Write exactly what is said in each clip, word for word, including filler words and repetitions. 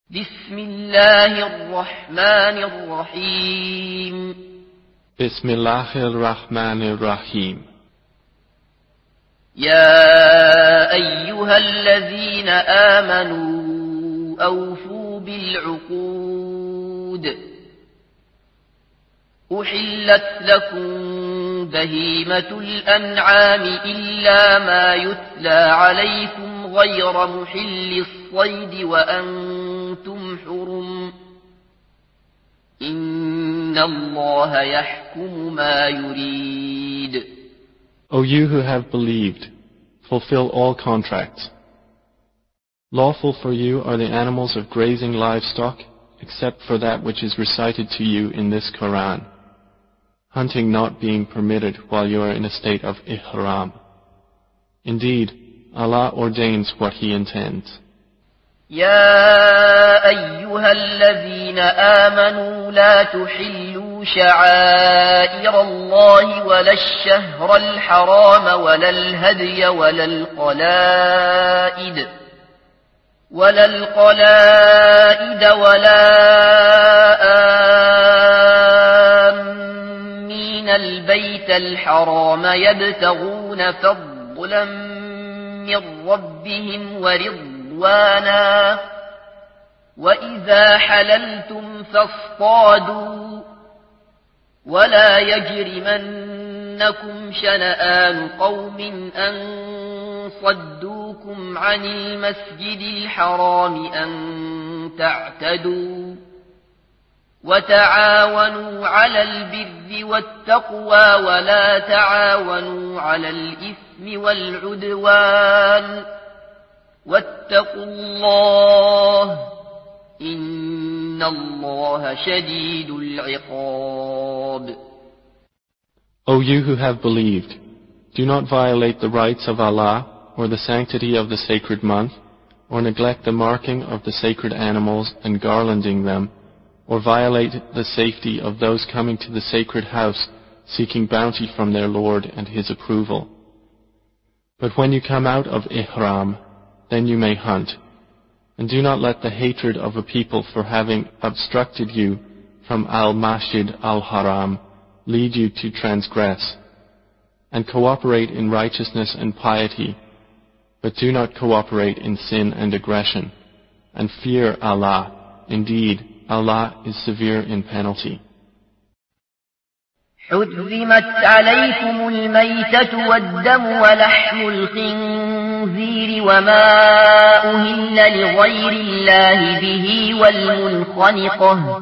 بسم الله الرحمن الرحيم بسم الله الرحمن الرحيم يا أيها الذين آمنوا أوفوا بالعقود أحلت لكم بهيمة الأنعام إلا ما يتلى عليكم غير محل الصيد وأنتم حرم إن الله يحكم ما يريد. O you who have believed, fulfill all contracts. Lawful for you are the animals of grazing livestock, except for that which is recited to you in this Quran, hunting not being permitted while you are in a state of ihram. Indeed, Allah ordains what He intends. يا أيها الذين آمنوا لا تحلوا شعائر الله ولا الشهر الحرام ولا الهدي ولا القلائد ولا القلائد ولا آمين البيت الحرام يبتغون فضلا من ربهم ورضوانا وانا وإذا حللتم فاصطادوا ولا يجرمنكم شنآن قوم أن صدوكم عن المسجد الحرام أن تعتدوا وتعاونوا على البر والتقوى ولا تعاونوا على الإثم والعدوان واتقوا الله إن الله شديد العقاب. O you who have believed, do not violate the rights of Allah or the sanctity of the sacred month, or neglect the marking of the sacred animals and garlanding them, or violate the safety of those coming to the sacred house seeking bounty from their Lord and His approval. But when you come out of ihram, then you may hunt, and do not let the hatred of a people for having obstructed you from al-Masjid al-Haram lead you to transgress, and cooperate in righteousness and piety, but do not cooperate in sin and aggression, and fear Allah. Indeed, Allah is severe in penalty. حرمت عليكم الميتة والدم ولحم الخنزير وما أهل لغير الله به والمنخنقة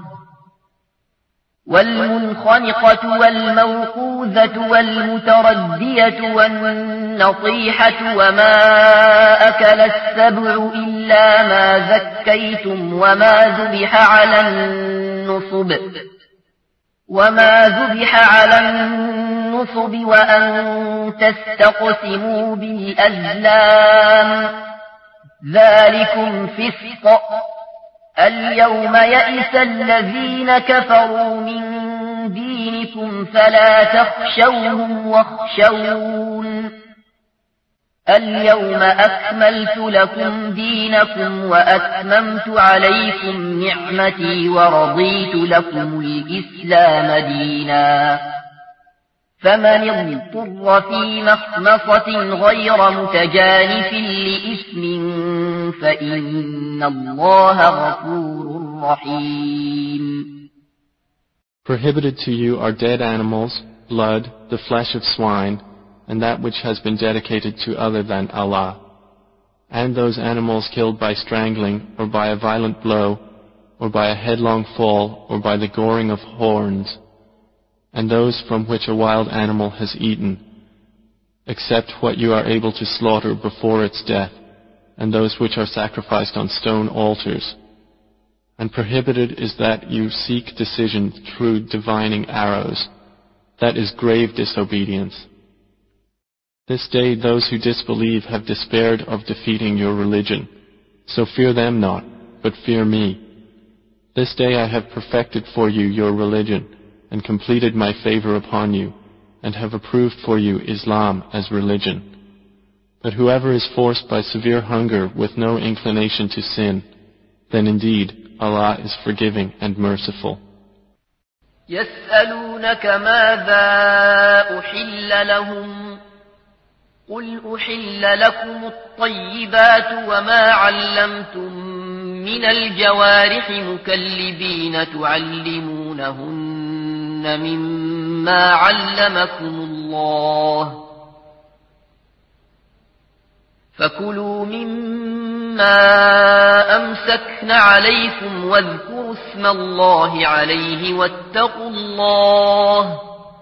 والمنخنقة والموقوذة والمتردية والنطيحة وما أكل السبع إلا ما ذكيتم وما ذبح على النصب وما ذبح على النصب وأن تستقسموا بالأزلام ذلكم فسق. اليوم يئس الذين كفروا من دينكم فلا تخشوهم واخشون اليوم أكملت لكم دينكم وأتممت عليكم نعمتي ورضيت لكم الإسلام دينا فمن اضطر في مخمصة غير متجانف لإثم فإن الله غفور رحيم. Prohibited to you are dead animals, blood, the flesh of swine, and that which has been dedicated to other than Allah, and those animals killed by strangling, or by a violent blow, or by a headlong fall, or by the goring of horns, and those from which a wild animal has eaten, except what you are able to slaughter before its death, and those which are sacrificed on stone altars. And prohibited is that you seek decision through divining arrows. That is grave disobedience. This day those who disbelieve have despaired of defeating your religion, so fear them not, but fear me. This day I have perfected for you your religion, and completed my favor upon you, and have approved for you Islam as religion. But whoever is forced by severe hunger with no inclination to sin, then indeed Allah is forgiving and merciful. يسألونك ماذا أحل لهم قل أحل لكم الطيبات وما علمتم من الجوارح مكلبين تعلمونهن مما علمكم الله فكلوا مما أمسكن عليكم واذكروا اسم الله عليه واتقوا الله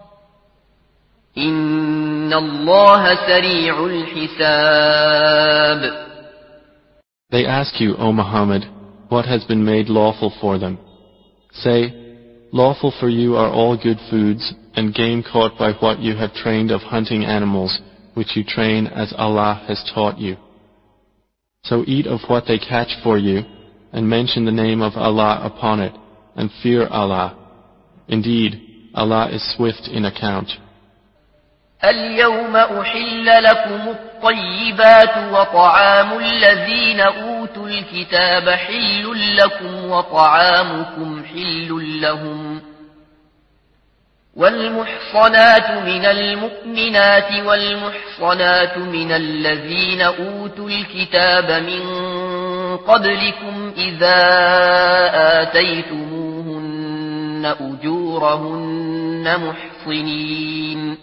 إن الله سريع الحساب. They ask you, O Muhammad, what has been made lawful for them. Say, lawful for you are all good foods and game caught by what you have trained of hunting animals, which you train as Allah has taught you. So eat of what they catch for you, and mention the name of Allah upon it, and fear Allah. Indeed, Allah is swift in account. اليوم أحل لكم الطيبات وطعام الذين أوتوا الكتاب حل لكم وطعامكم حل لهم والمحصنات من المؤمنات والمحصنات من الذين أوتوا الكتاب من قبلكم إذا آتيتموهن أجورهن محصنين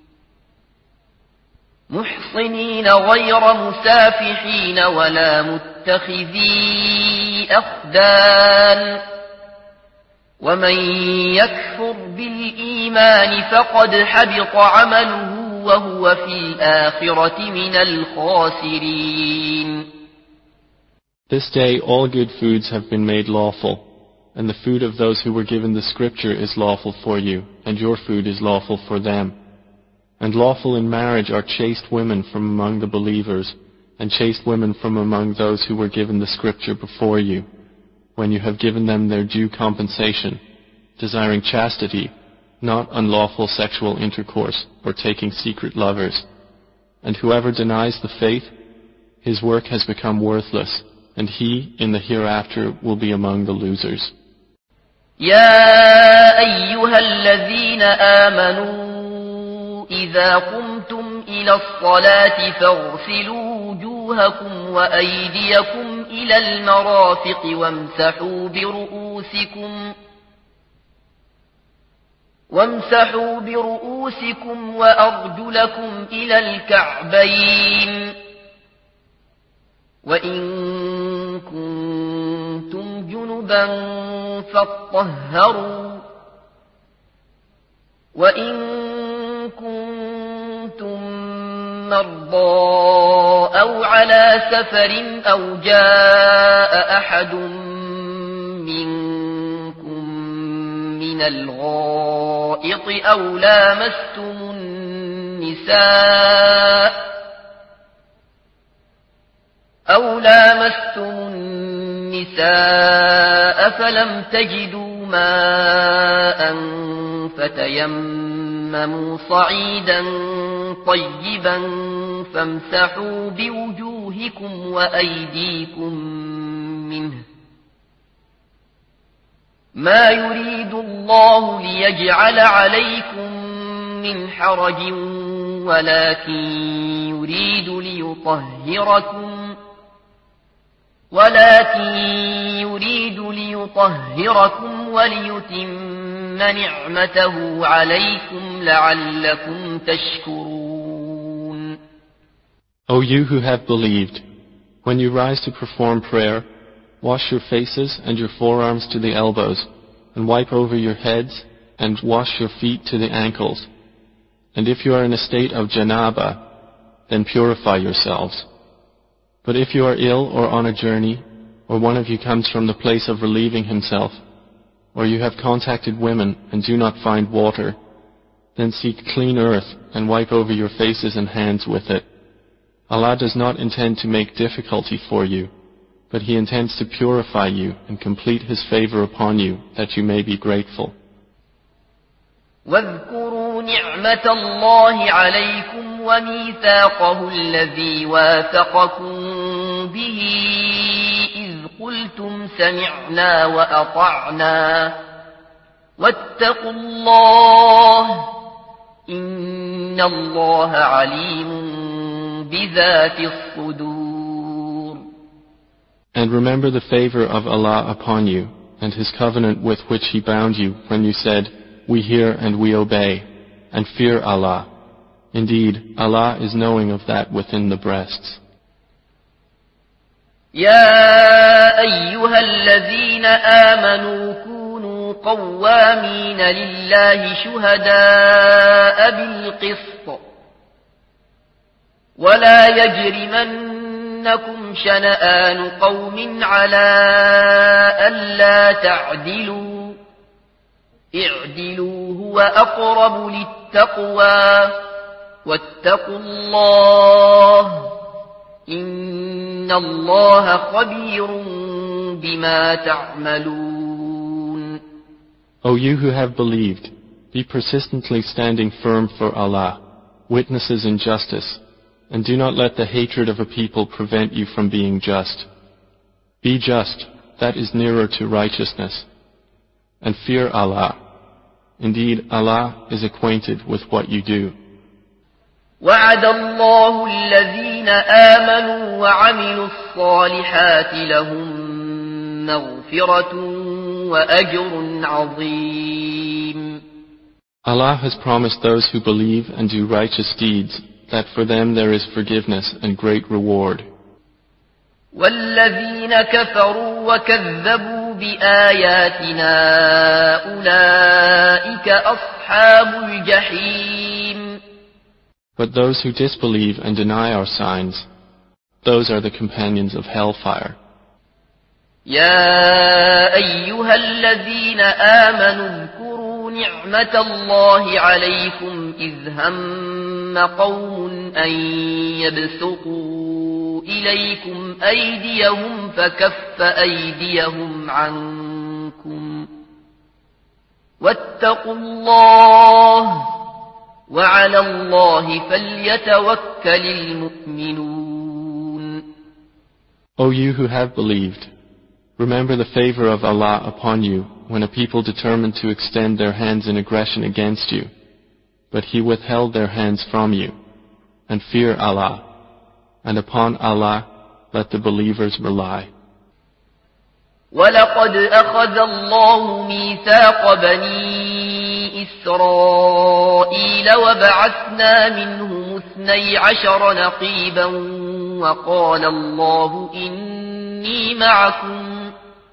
محصنين غير مسافحين ولا متخذي أخدان ومن يكفر بالإيمان فقد حبط عمله وهو في الآخرة من الخاسرين. This day all good foods have been made lawful, and the food of those who were given the scripture is lawful for you, and your food is lawful for them. And lawful in marriage are chaste women from among the believers, and chaste women from among those who were given the scripture before you, when you have given them their due compensation, desiring chastity, not unlawful sexual intercourse, or taking secret lovers. And whoever denies the faith, his work has become worthless, and he, in the hereafter, will be among the losers. يا أيها الذين آمنوا إذا قمتم إلى الصلاة فاغسلوا وجوهكم وأيديكم إلى المرافق وامسحوا برؤوسكم وامسحوا برؤوسكم وأرجلكم إلى الكعبين وإن كنتم جنبا فاطهروا وإن كنتم مرضى أو على سفر أو جاء أحد منكم من الغائط أو لامستم النساء أو لامستم النساء فلم تجدوا ماء فتيمموا صعيدا طيبا فامسحوا بوجوهكم وأيديكم منه ما يريد الله ليجعل عليكم من حرج ولكن يريد ليطهركم ولكن يريد ليطهركم وليتم نعمته عليكم لعلكم تشكرون. O you who have believed, when you rise to perform prayer, wash your faces and your forearms to the elbows, and wipe over your heads, and wash your feet to the ankles. And if you are in a state of janaba, then purify yourselves. But if you are ill or on a journey, or one of you comes from the place of relieving himself, or you have contacted women and do not find water, then seek clean earth and wipe over your faces and hands with it. Allah does not intend to make difficulty for you, but He intends to purify you and complete His favor upon you, that you may be grateful. واذكروا نعمة الله عليكم وميثاقه الذي واثقكم به إذ قلتم قلتم سمعنا وأطعنا واتقوا الله إن الله عليم بذات الصدور. And remember the favor of Allah upon you, and His covenant with which He bound you when you said, We hear and we obey, and fear Allah. Indeed, Allah is knowing of that within the breasts. يا أيها الذين آمنوا كونوا قوامين لله شهداء بالقسط ولا يجرمنكم شنآن قوم على ألا تعدلوا اعدلوا هو أقرب للتقوى واتقوا الله إن الله خبير بما تعملون. O you who have believed, be persistently standing firm for Allah, witnesses in justice, and do not let the hatred of a people prevent you from being just. Be just, that is nearer to righteousness. And fear Allah. Indeed, Allah is acquainted with what you do. وعد الله الذين آمنوا وعملوا الصالحات لهم مغفرة وأجر عظيم. Allah has promised those who believe and do righteous deeds that for them there is forgiveness and great reward. والذين كفروا وكذبوا بآياتنا أولئك أصحاب الجحيم. But those who disbelieve and deny our signs, those are the companions of hellfire. يا أيها الذين آمنوا اذكروا نعمة الله عليكم إذ هم قوم أن يبسطوا إليكم أيديهم فكف أيديهم عنكم واتقوا الله وعلى الله فليتوكل المؤمنون. O you who have believed, remember the favor of Allah upon you when a people determined to extend their hands in aggression against you, but He withheld their hands from you, and fear Allah, and upon Allah let the believers rely. وَلَقَدْ أَخَذَ اللَّهُ مِيثَاقَ بَنِي إِسْرَائِيلَ وَبَعَثْنَا مِنْهُمُ اثْنَيْ عَشَرَ نَقِيبًا وَقَالَ اللَّهُ إِنِّي مَعَكُمْ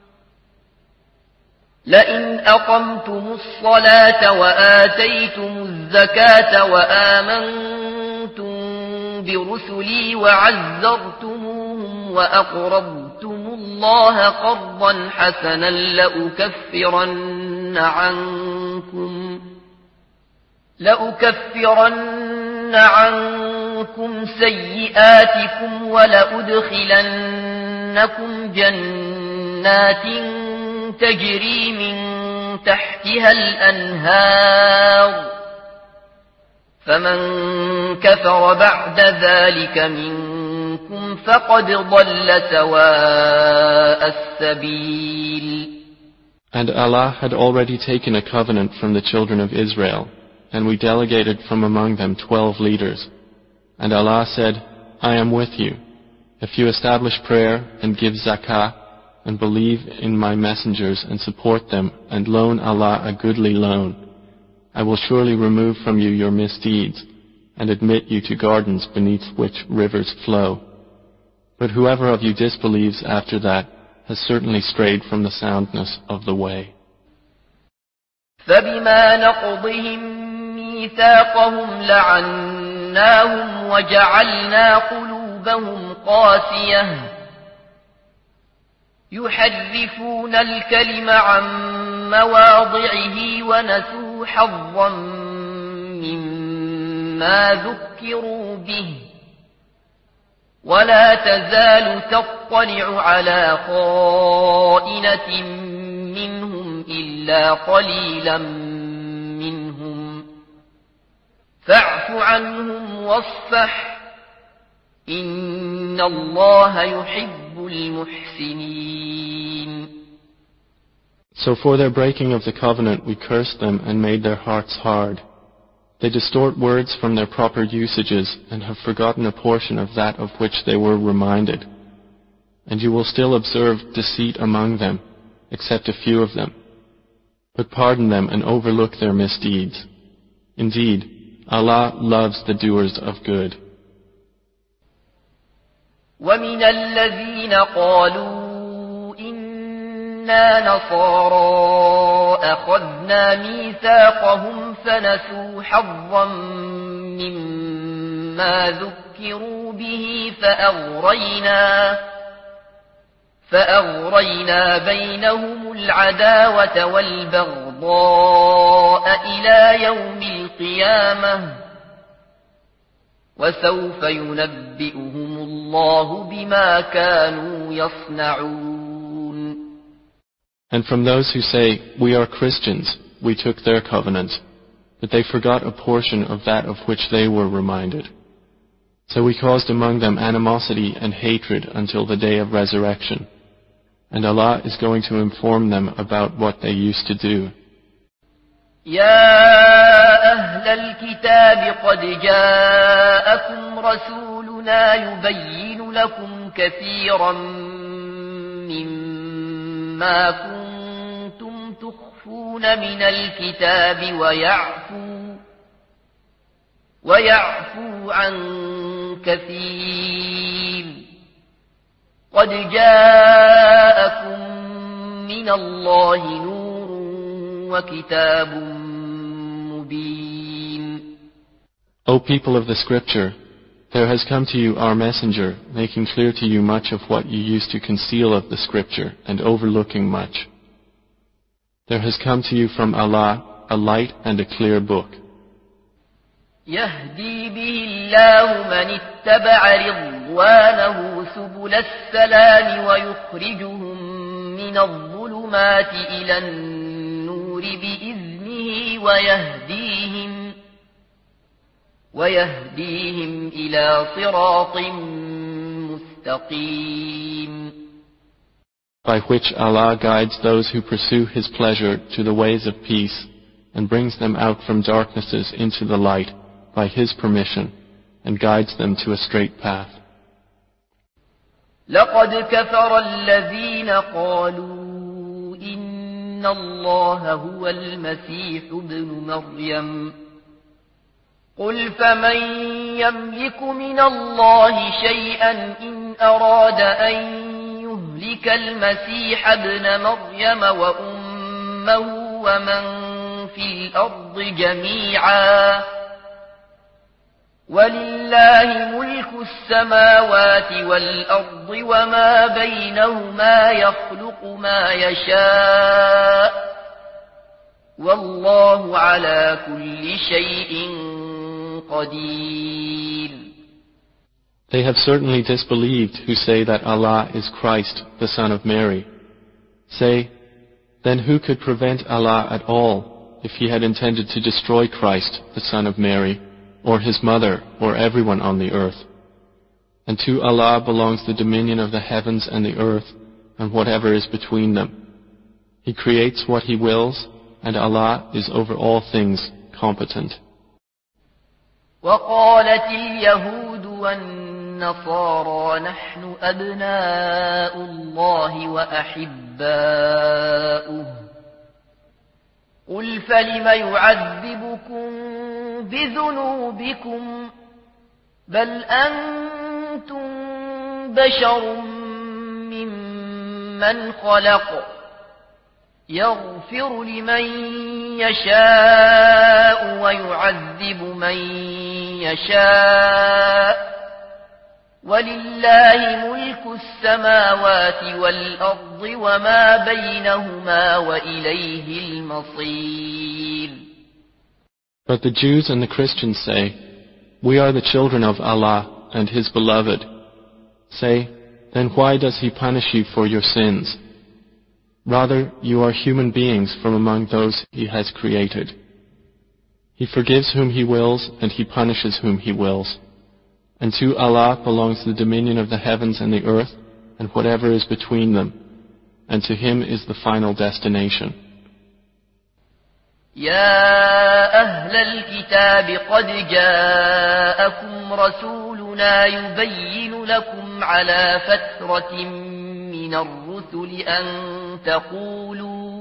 لئن أقمتم الصلاة وآتيتم الزكاة وآمنتم برسلي وعزرتموهم وأقرضتم الله قرضا حسنا لأكفرن عنكم لأكفرن عنكم سيئاتكم ولأدخلنكم جنات تجري من تحتها الأنهار فمن كفر بعد ذلك منكم فقد ضل سواء السبيل. And Allah had already taken a covenant from the children of Israel, and we delegated from among them twelve leaders. And Allah said, I am with you. If you establish prayer and give zakah, and believe in my messengers and support them, and loan Allah a goodly loan, I will surely remove from you your misdeeds, and admit you to gardens beneath which rivers flow. But whoever of you disbelieves after that has certainly strayed from the soundness of the way. فَبِمَا نَقْضِهِمْ مِيثَاقَهُمْ لَعَنَّاهُمْ وَجَعَلْنَا قُلُوبَهُمْ قَاسِيَةً يحرفون الكلم عن مواضعه ونسوا حظا مما ذكروا به ولا تزال تطلع على خائنة منهم إلا قليلا منهم فاعف عنهم واصفح إن الله يحب المحسنين. So for their breaking of the covenant we cursed them and made their hearts hard. They distort words from their proper usages and have forgotten a portion of that of which they were reminded. And you will still observe deceit among them, except a few of them. But pardon them and overlook their misdeeds. Indeed, Allah loves the doers of good. وَمِنَ الَّذِينَ قَالُوا إِنَّا نَصَارَى أَخَذْنَا مِيثَاقَهُمْ فَنَسُوا حَظًّا مِّمَّا ذُكِّرُوا بِهِ فَأَغْرَيْنَا فَأَغْرَيْنَا بَيْنَهُمُ الْعَدَاوَةَ وَالْبَغْضَاءَ إِلَى يَوْمِ الْقِيَامَةِ وَسَوْفَ يُنَبِّئُهُمُ اللَّهُ بِمَا كَانُوا يَصْنَعُونَ. And from those who say, "We are Christians," we took their covenant, but they forgot a portion of that of which they were reminded. So we caused among them animosity and hatred until the day of resurrection. And Allah is going to inform them about what they used to do. يا أهل الكتاب قد جاءكم رسولنا يبين لكم كثيرا مما كنتم تخفون من الكتاب ويعفو ويعفو عن كثير قد جاءكم من الله نور وكتاب مبين. O people of the scripture, there has come to you our messenger, making clear to you much of what you used to conceal of the scripture and overlooking much. There has come to you from Allah a light and a clear book. يهدي به الله من اتبع رضوانه سبل السلام ويخرجهم من الظلمات إلى النور بإذنه ويهديهم ويهديهم إلى صراط مستقيم. By which Allah guides those who pursue His pleasure to the ways of peace and brings them out from darknesses into the light by His permission and guides them to a straight path. لقد كفر الذين قالوا إن الله هو المسيح ابن مريم قل فمن يملك من الله شيئا إن أراد أن يهلك المسيح ابن مريم وأمه ومن في الأرض جميعا ولله ملك السماوات والأرض وما بينهما يخلق ما يشاء والله على كل شيء قدير. They have certainly disbelieved who say that Allah is Christ, the Son of Mary. Say, then who could prevent Allah at all if He had intended to destroy Christ, the Son of Mary, or His mother, or everyone on the earth? And to Allah belongs the dominion of the heavens and the earth, and whatever is between them. He creates what He wills, and Allah is over all things competent. وقالت اليهود والنصارى نحن أبناء الله وأحباؤه قل فلم يعذبكم بذنوبكم بل أنتم بشر ممن خلق يغفر لمن يشاء ويعذب من يشاء ولله ملك السماوات والأرض وما بينهما وإليه المصير. But the Jews and the Christians say, "We are the children of Allah and His beloved." Say, then why does He punish you for your sins? Rather, you are human beings from among those He has created. He forgives whom He wills, and He punishes whom He wills. And to Allah belongs the dominion of the heavens and the earth, and whatever is between them. and to him is the final destination. يا أهل الكتاب قد جاءكم رسولنا يبين لكم على فترة من الرسل أن تقولوا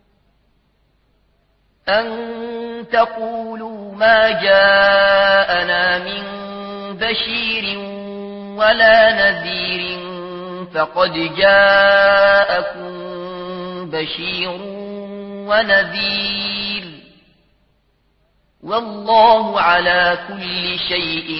أن تقولوا ما جاءنا من بشير ولا نذير فقد جاءكم بشير ونذير والله على كل شيء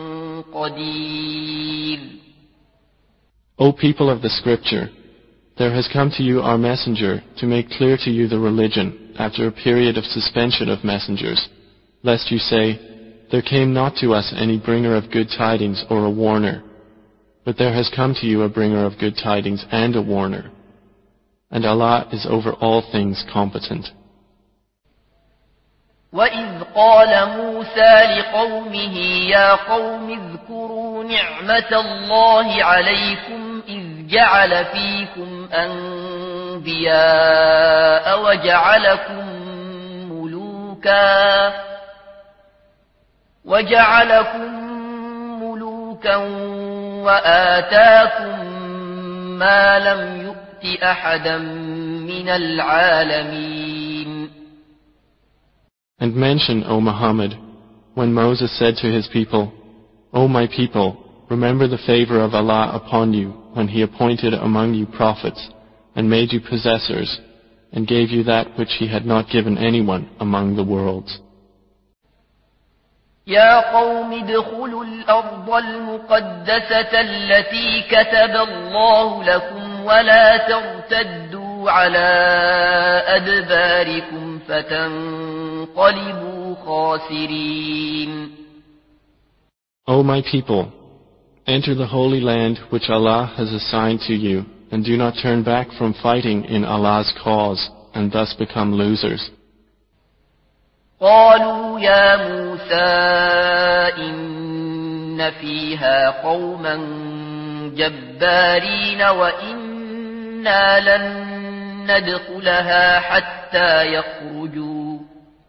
قدير. O people of the scripture, there has come to you our messenger to make clear to you the religion after a period of suspension of messengers, lest you say, there came not to us any bringer of good tidings or a warner. But there has come to you a bringer of good tidings and a warner. And Allah is over all things competent. وَإِذْ قَالَ مُوسَى لِقَوْمِهِ يَا قَوْمِ اذْكُرُوا نِعْمَةَ اللَّهِ عَلَيْكُمْ إِذْ جَعَلَ فِيكُمْ أَنْبِيَاءَ وَجَعَلَكُمْ مُلُوكًا وَجَعَلَكُمْ مُلُوكًا وَآتَاكُمْ مَا لَمْ يُؤْتِ أَحَدًا مِنَ الْعَالَمِينَ. And mention, O Muhammad, when Moses said to his people, O my people, remember the favor of Allah upon you when He appointed among you prophets and made you possessors and gave you that which He had not given anyone among the worlds. يا قوم ادخلوا الأرض المقدسة التي كتب الله لكم ولا ترتدوا على أدباركم فتنقلبوا خاسرين. O my people, enter the holy land which Allah has assigned to you, and do not turn back from fighting in Allah's cause, and thus become losers. قالوا يا موسى إن فيها قوما جبارين وإنا لن ندخلها حتى يخرجوا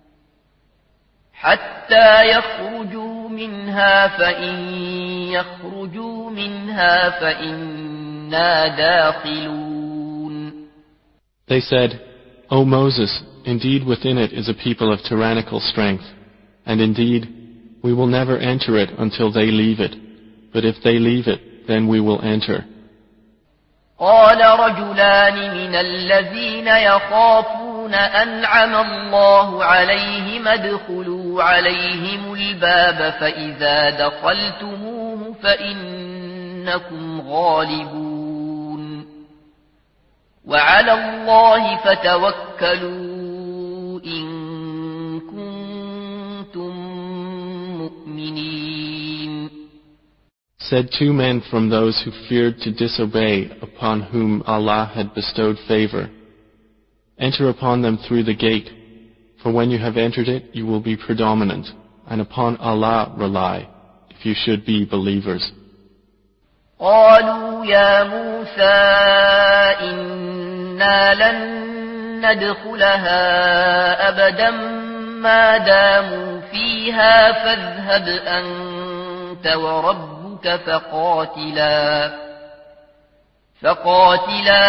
حتى يخرجوا منها فإن يخرجوا منها فإنا داخلون. They said, O Moses, indeed within it is a people of tyrannical strength, and indeed we will never enter it until they leave it, but if they leave it, then we will enter. قال رجلان من الذين يخافون أنعم الله عليهم ادخلوا عليهم الباب فإذا دخلتموه فإنكم غالبون وعلى الله فتوكلوا إن كنتم مؤمنين. Said two men from those who feared to disobey upon whom Allah had bestowed favor, enter upon them through the gate, for when you have entered it you will be predominant, and upon Allah rely, if you should be believers. قالوا يا موسى إنا لن ندخلها أبدا ما داموا فيها فاذهب أنت وربك فقاتلا فقاتلا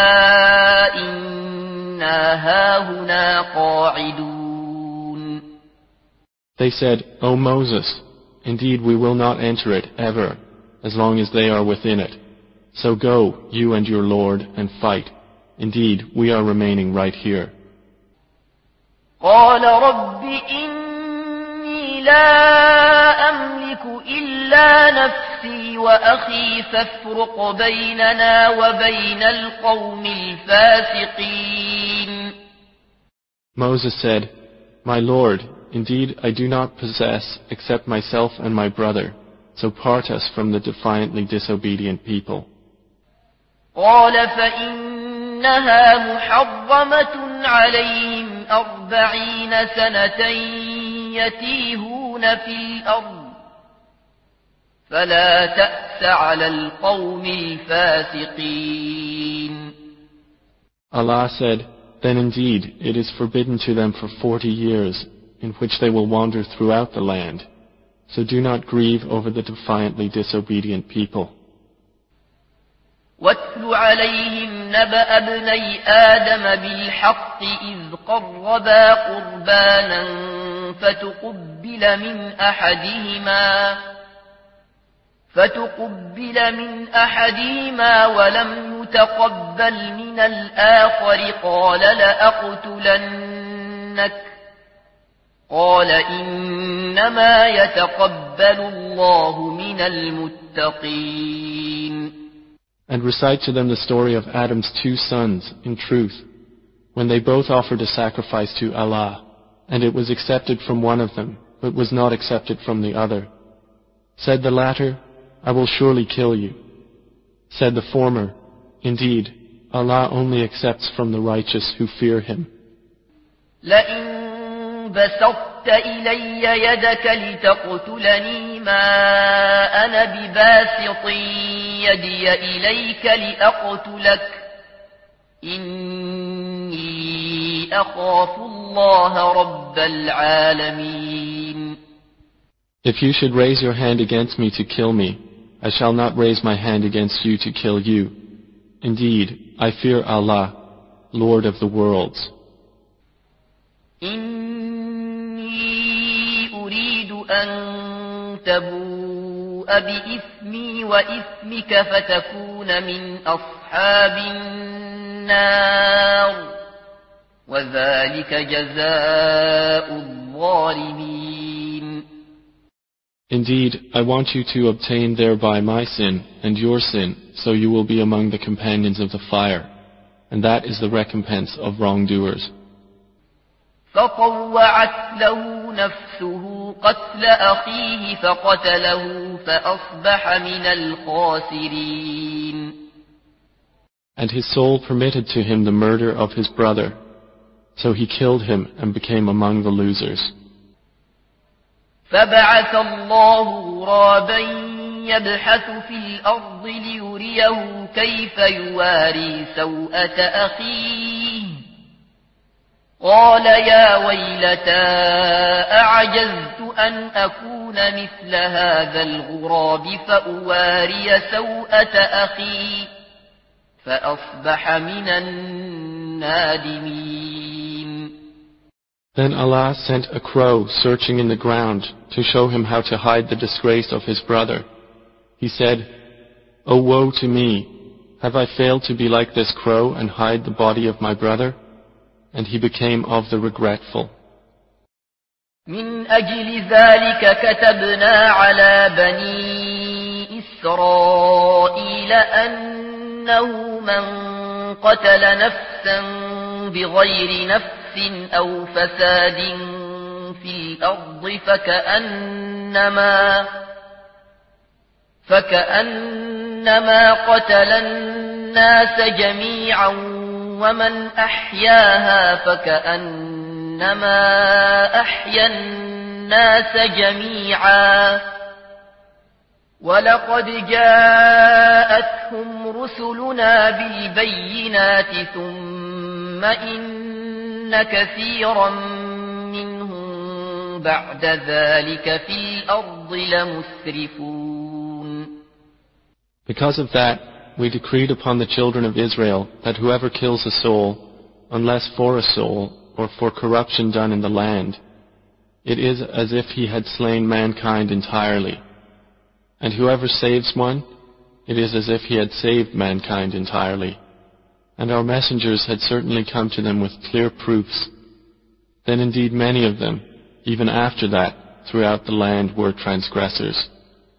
إنا هاهنا قاعدون. They said, O Moses, indeed we will not enter it ever, as long as they are within it. So go, you and your Lord, and fight. Indeed, we are remaining right here. قال رب إني لا أملك إلا نفسي وأخي فافرق بيننا وبين القوم الفاسقين. Moses said, My Lord, indeed I do not possess except myself and my brother, so part us from the defiantly disobedient people. قال فإنها محرمة عليهم أربعين سنة يتيهون في الأرض فلا تأس على القوم الفاسقين. Allah said, "Then indeed it is forbidden to them for forty years, in which they will wander throughout the land. So do not grieve over the defiantly disobedient people." واتل عليهم نبأ ابني آدم بالحق إذ قربا قربانا فتقبل من أحدهما فتقبل من أحدهما ولم يتقبل من الآخر قال لأقتلنك قال إنما يتقبل الله من المتقين. And recite to them the story of Adam's two sons, in truth, when they both offered a sacrifice to Allah, and it was accepted from one of them, but was not accepted from the other. Said the latter, "I will surely kill you." Said the former, "Indeed, Allah only accepts from the righteous who fear Him." لئن بسطت إلي يدك لتقتلني ما أنا بباسط يدي إليك لأقتلك إني أخاف الله رب العالمين. If you should raise your hand against me to kill me, I shall not raise my hand against you to kill you. Indeed, I fear Allah, Lord of the worlds. إني أريد أن تبوء بإثمي وإثمك فتكون من أصحاب النار وذلك جزاء الظالمين. Indeed, I want you to obtain thereby my sin and your sin, so you will be among the companions of the fire, and that is the recompense of wrongdoers. فطوعت له نفسه قتل أخيه فقتله فأصبح من الخاسرين. And his soul permitted to him the murder of his brother, so he killed him and became among the losers. فبعث الله غرابا يبحث في الأرض ليريه كيف يواري سوءة أخيه قال يا ويلتى أعجزت أن أكون مثل هذا الغراب فأواري سوءة أخي فأصبح من النادمين. Then Allah sent a crow searching in the ground to show him how to hide the disgrace of his brother. He said, "O woe to me! Have I failed to be like this crow and hide the body of my brother?" And he became of the regretful. من أجل ذلك كتبنا على بني إسرائيل أنه من قتل نفسا بغير نفس أو فساد في الأرض فكأنما فكأنما قتل الناس جميعا ومن أحياها فكأنما أحيا الناس جميعا ولقد جاءتهم رسلنا بالبينات ثم إن كثيرا منهم بعد ذلك في الأرض لمسرفون. Because of that, we decreed upon the children of Israel that whoever kills a soul, unless for a soul or for corruption done in the land, it is as if he had slain mankind entirely. And whoever saves one, it is as if he had saved mankind entirely. And our messengers had certainly come to them with clear proofs. Then indeed many of them, even after that, throughout the land were transgressors.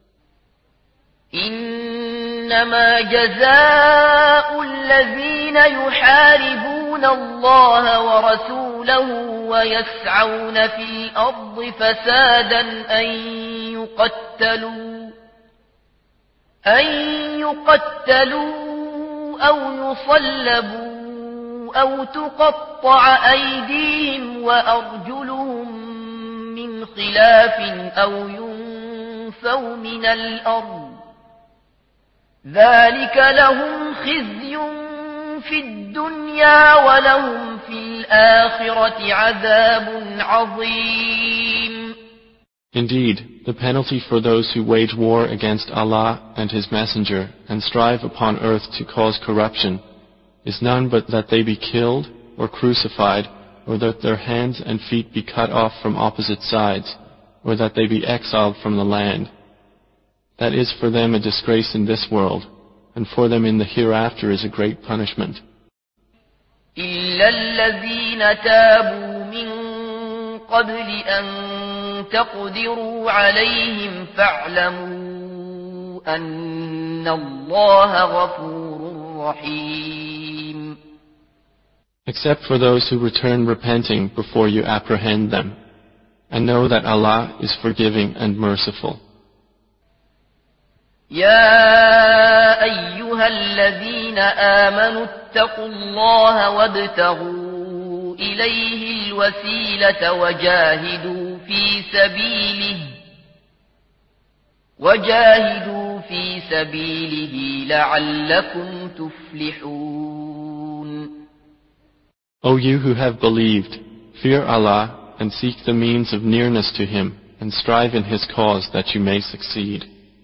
إنما جزاء الذين يحاربون الله ورسوله ويسعون في الأرض فسادا أن يقتلوا أن يقتلوا أو يصلبوا أو تقطع أيديهم وأرجلهم من خلاف أو ينفوا من الأرض ذلك لهم خزي في الدنيا ولهم في الآخرة عذاب عظيم. Indeed, the penalty for those who wage war against Allah and His Messenger and strive upon earth to cause corruption is none but that they be killed or crucified, or that their hands and feet be cut off from opposite sides, or that they be exiled from the land. That is for them a disgrace in this world, and for them in the hereafter is a great punishment. إلا الذين تابوا من قبل أن تقدروا عليهم فاعلموا أن الله غفور رحيم. Except for those who return repenting before you apprehend them, and know that Allah is forgiving and merciful. يا أيها الذين آمنوا اتقوا الله وابتغوا إليه الوسيلة وجاهدوا في سبيله وجاهدوا في سبيله لعلكم تفلحون. O you who have believed, fear Allah and seek the means of nearness to Him and strive in His cause that you may succeed.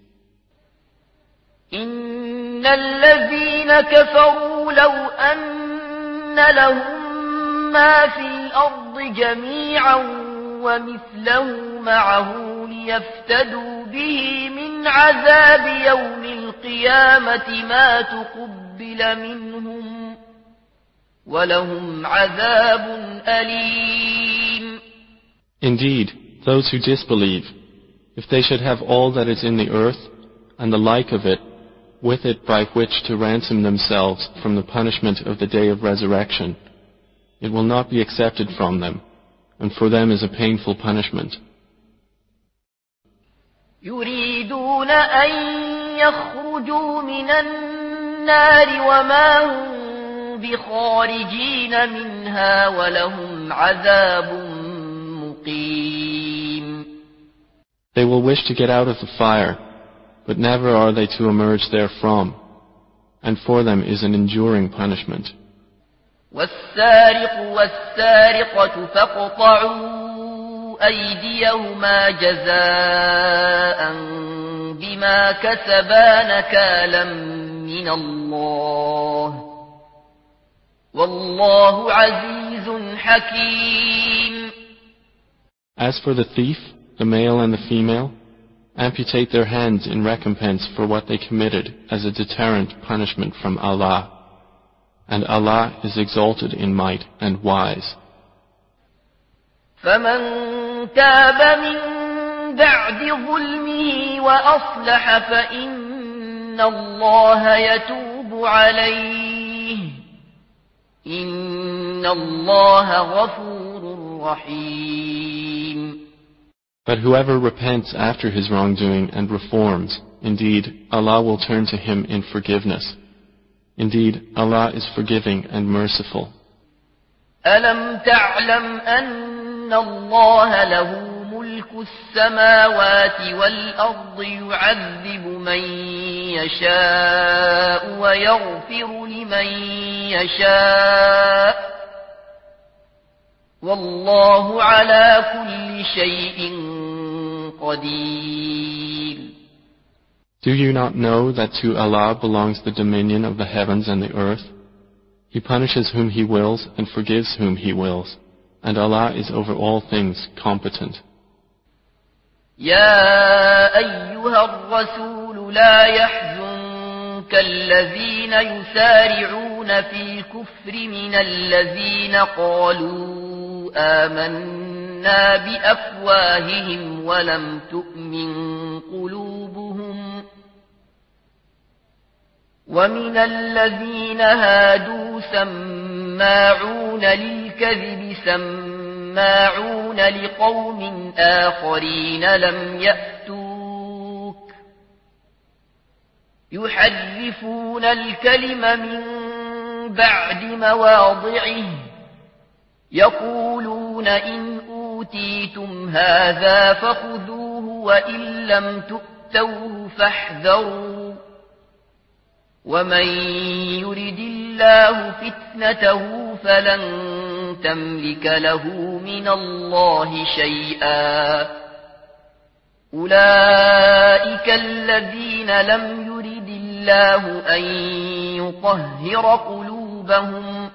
إن الذين كفروا لو أن لهم ما في الأرض جميعا ومثله معه ليفتدوا به من عذاب يوم القيامة ما تقبل منهم ولهم عذاب أليم. Indeed, those who disbelieve, if they should have all that is in the earth and the like of it, with it by which to ransom themselves from the punishment of the day of resurrection, it will not be accepted from them, and for them is a painful punishment. يريدون أن يخرجوا من النار وما هم بخارجين منها ولهم عذاب مقيم. They will wish to get out of the fire, but never are they to emerge therefrom, and for them is an enduring punishment. والسارق والسارقة فاقطعوا أيديهما جزاء بما كسبا نكالا من الله والله عزيز حكيم. As for the thief, the male and the female, amputate their hands in recompense for what they committed as a deterrent punishment from Allah. And Allah is exalted in might and wise. فمن تاب من بعد ظلمه وأصلح فإن الله يتوب عليه إن الله غفور رحيم. But whoever repents after his wrongdoing and reforms, indeed, Allah will turn to him in forgiveness. Indeed, Allah is forgiving and merciful. ألم تعلم أن الله له ملك السماوات والأرض يعذب من يشاء ويغفر لمن يشاء والله على كل شيء قدير. Do you not know that to Allah belongs the dominion of the heavens and the earth? He punishes whom He wills and forgives whom He wills, and Allah is over all things competent. يا أيها الرسول لا يحزنك الذين يسارعون في الكفر من الذين قالوا آمنا بأفواههم ولم تؤمن قلوبهم ومن الذين هادوا سماعون للكذب سماعون لقوم آخرين لم يأتوك يحرفون الكلم من بعد مواضعه يقولون إن أوتيتم هذا فخذوه وإن لم تؤتوه فاحذروا ومن يرد الله فتنته فلن تملك له من الله شيئا أولئك الذين لم يرد الله أن يطهر قلوبهم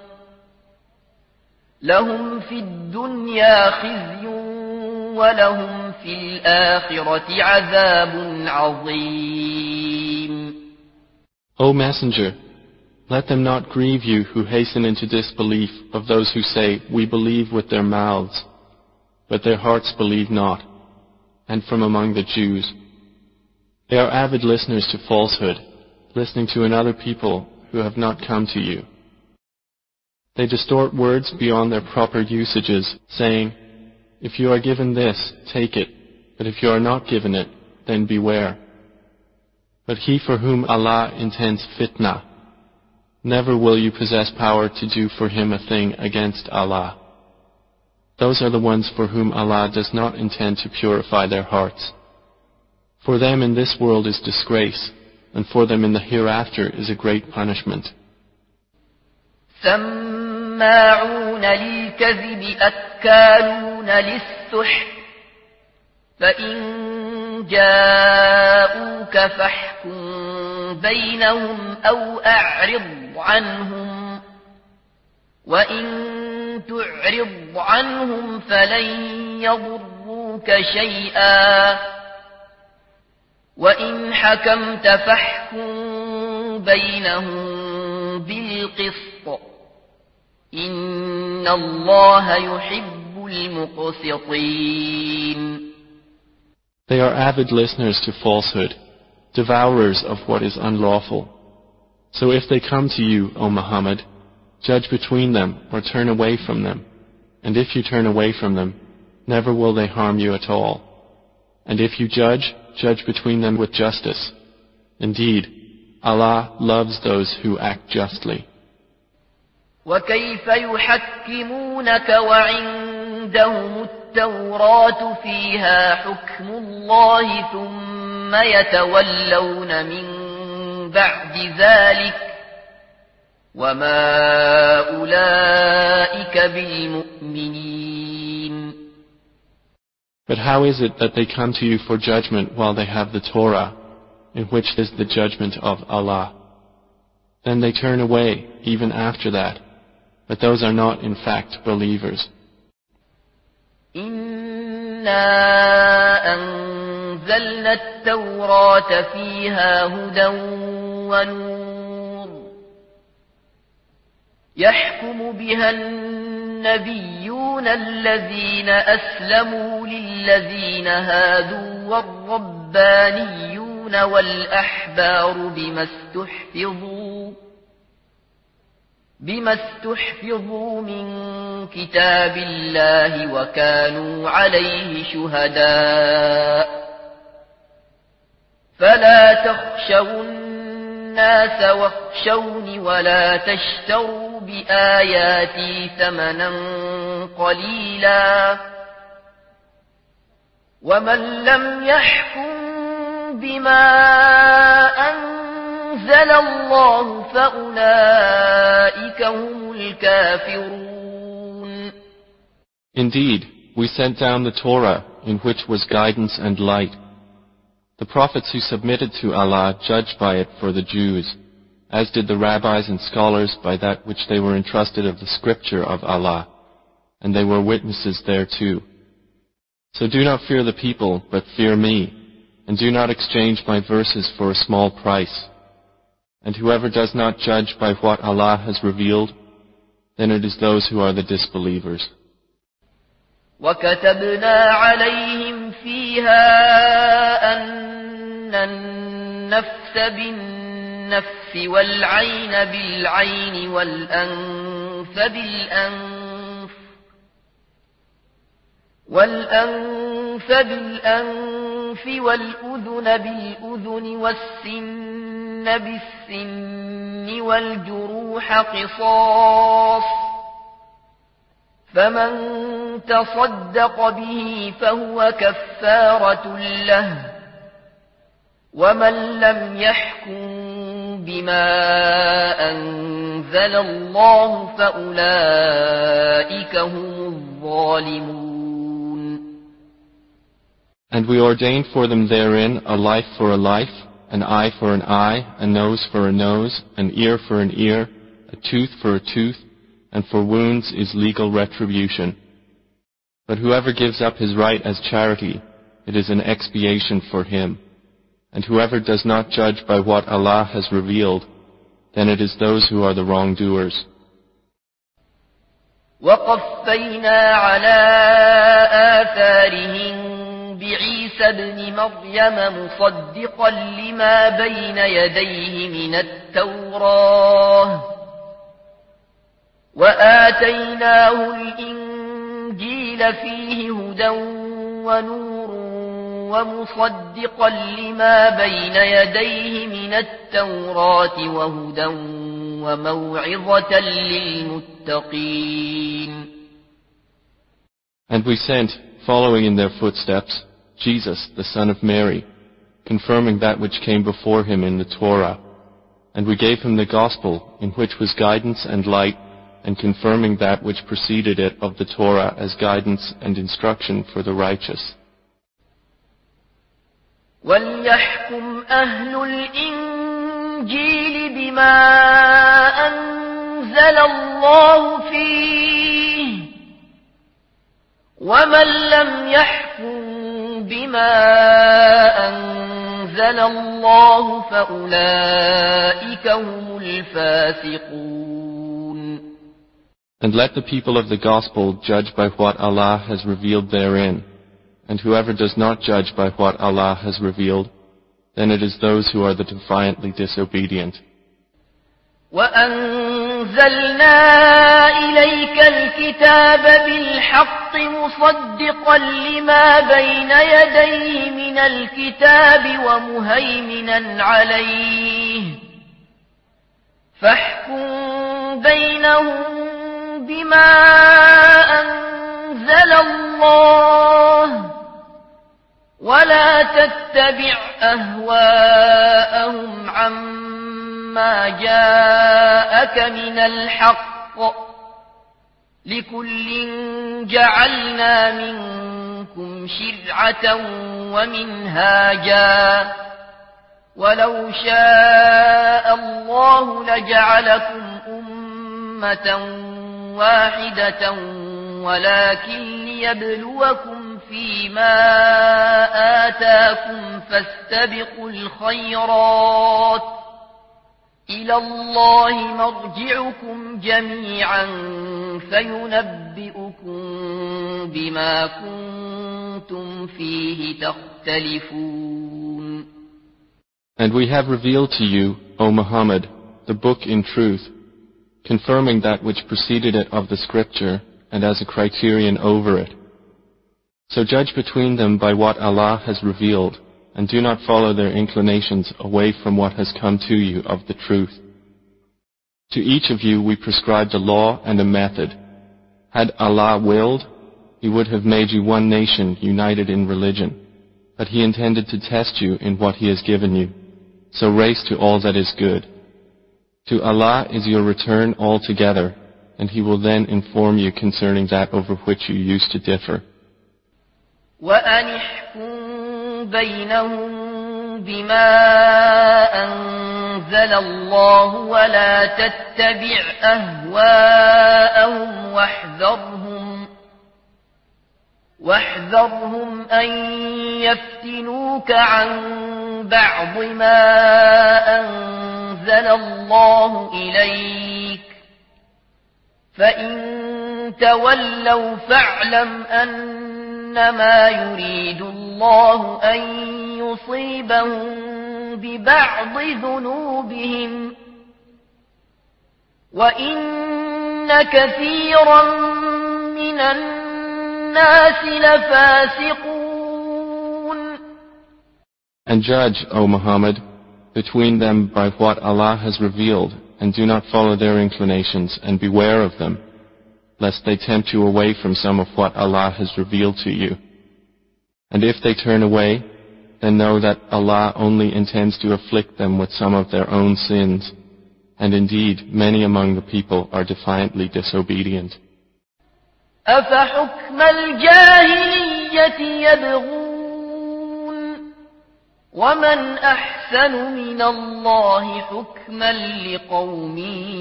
لهم في الدنيا خزي ولهم في الآخرة عذاب عظيم. O Messenger, let them not grieve you who hasten into disbelief of those who say, we believe with their mouths, but their hearts believe not, and from among the Jews. They are avid listeners to falsehood, listening to another people who have not come to you. They distort words beyond their proper usages, saying, if you are given this, take it, but if you are not given it, then beware. But he for whom Allah intends fitna, never will you possess power to do for him a thing against Allah. Those are the ones for whom Allah does not intend to purify their hearts. For them in this world is disgrace, and for them in the hereafter is a great punishment. سماعون للكذب أكالون للسحت فإن جاءوك فاحكم بينهم أو أعرض عنهم وإن تعرض عنهم فلن يضروك شيئا وإن حكمت فاحكم بينهم بالقسط إن الله يحب المقسطين. They are avid listeners to falsehood, devourers of what is unlawful. So if they come to you, O Muhammad, judge between them or turn away from them. And if you turn away from them, never will they harm you at all. And if you judge, judge between them with justice. Indeed, Allah loves those who act justly. وكيف يحكمونك وعندهم التوراة فيها حكم الله ثم يتولون من بعد ذلك وما أولئك بالمؤمنين. But how is it that they come to you for judgment while they have the Torah, in which is the judgment of Allah? Then they turn away even after that, but those are not in fact believers. إنا أنزلنا التوراة فيها هدى ونور يحكم بها النبيون الذين أسلموا للذين هادوا والربانيون والأحبار بما استحفظوا بما استحفظوا من كتاب الله وكانوا عليه شهداء فلا تخشوا الناس واخشوني ولا تشتروا بآياتي ثمنا قليلا ومن لم يحكم بما أنزل الله فأولئك هم الكافرون. Indeed, we sent down the Torah in which was guidance and light. The prophets who submitted to Allah judged by it for the Jews, as did the rabbis and scholars by that which they were entrusted of the scripture of Allah, and they were witnesses thereto. So do not fear the people, but fear me, and do not exchange my verses for a small price. And whoever does not judge by what Allah has revealed, then it is those who are the disbelievers. وَكَتَبْنَا عَلَيْهِمْ فِيهَا أَنَّ النَّفْسَ بِالنَّفْسِ وَالْعَيْنَ بِالْعَيْنِ وَالْأَنْفَ بِالْأَنْفِ وَالْأَنْفَ بِالْأَنْفِ وَالْأُذُنَ بِالْأُذُنِ وَالسِّنَّ بِالسِّنِّ وَالْجُرُوحَ قِصَاصٌ فمن تصدق به فهو كفارة له ومن لم يحكم بما أنزل أنزل الله فأولئك هم الظالمون. And we ordained for them therein a life for a life, an eye for an eye, a nose for a nose, an ear for an ear, a tooth for a tooth, and for wounds is legal retribution. But whoever gives up his right as charity, it is an expiation for him. And whoever does not judge by what Allah has revealed, then it is those who are the wrongdoers. وَقَفَّيْنَا عَلَى آثَارِهِمْ بعيسى ابن مريم مصدقا لما بين يديه من التوراة وآتيناه الإنجيل فيه هدى ونور ومصدقا لما بين يديه من التوراة وهدى وموعظة للمتقين. And we sent, following in their footsteps, Jesus, the son of Mary, confirming that which came before him in the Torah. And we gave him the gospel, in which was guidance and light, and confirming that which preceded it of the Torah as guidance and instruction for the righteous. وَلْيَحْكُمْ أَهْلُ الْإِنْجِيلِ بِمَا أَنزَلَ اللَّهُ فِيهِ وَمَنْ لَمْ يَحْكُمْ بِمَا أَنزَلَ اللَّهُ فَأُولَئِكَ هُمُ الْفَاسِقُونَ. And let the people of the gospel judge by what Allah has revealed therein. And whoever does not judge by what Allah has revealed, then it is those who are the defiantly disobedient. وَأَنزَلْنَا إِلَيْكَ الْكِتَابَ بِالْحَقِّ مُصَدِّقًا لِمَا بَيْنَ يَدَيْهِ مِنَ الْكِتَابِ وَمُهَيْمِنًا عَلَيْهِ فَاحْكُم بَيْنَهُم بِمَا أَنزَلَ اللَّهُ وَلَا تَتَّبِعْ أَهْوَاءَهُمْ عَمَّا جَاءَكَ مِنَ الْحَقِّ لِكُلٍّ جَعَلْنَا مِنكُمْ شِرْعَةً وَمِنْهَاجًا وَلَوْ شَاءَ اللَّهُ لَجَعَلَكُمْ أُمَّةً واحدة ولكن ليبلوكم فيما آتاكم فاستبقوا الخيرات إلى الله مرجعكم جميعا فينبئكم بما كنتم فيه تختلفون. And we have revealed to you, O Muhammad, the book in truth, confirming that which preceded it of the scripture, and as a criterion over it. So judge between them by what Allah has revealed, and do not follow their inclinations away from what has come to you of the truth. To each of you we prescribed a law and a method. Had Allah willed, He would have made you one nation united in religion, but He intended to test you in what He has given you. So race to all that is good. To Allah is your return altogether, and He will then inform you concerning that over which you used to differ. وَأَنِحْكُمْ بَيْنَهُمْ بِمَا أَنزَلَ اللَّهُ وَلَا تَتَّبِعْ أَهْوَاءَهُمْ وَاحْذَرْهُمْ واحذرهم أن يفتنوك عن بعض ما أنزل الله إليك فإن تولوا فاعلم أنما يريد الله أن يصيبهم ببعض ذنوبهم وإن كثيرا من الناس And judge, O Muhammad, between them by what Allah has revealed, and do not follow their inclinations, and beware of them, lest they tempt you away from some of what Allah has revealed to you. And if they turn away, then know that Allah only intends to afflict them with some of their own sins, and indeed many among the people are defiantly disobedient. أفحكم الجاهلية يبغون ومن أحسن من الله حكما لقوم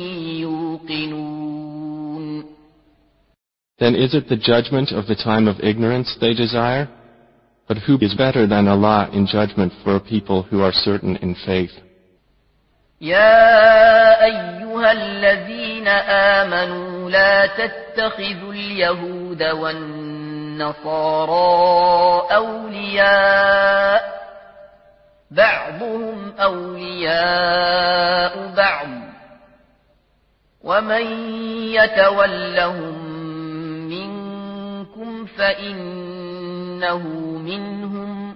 يوقنون. Then is it the judgment of the time of ignorance they desire? But who is better than Allah in judgment for a people who are certain in faith? يا أيها الذين آمنوا لا تتخذوا اليهود والنصارى أولياء بعضهم أولياء بعض ومن يتولهم منكم فإنه منهم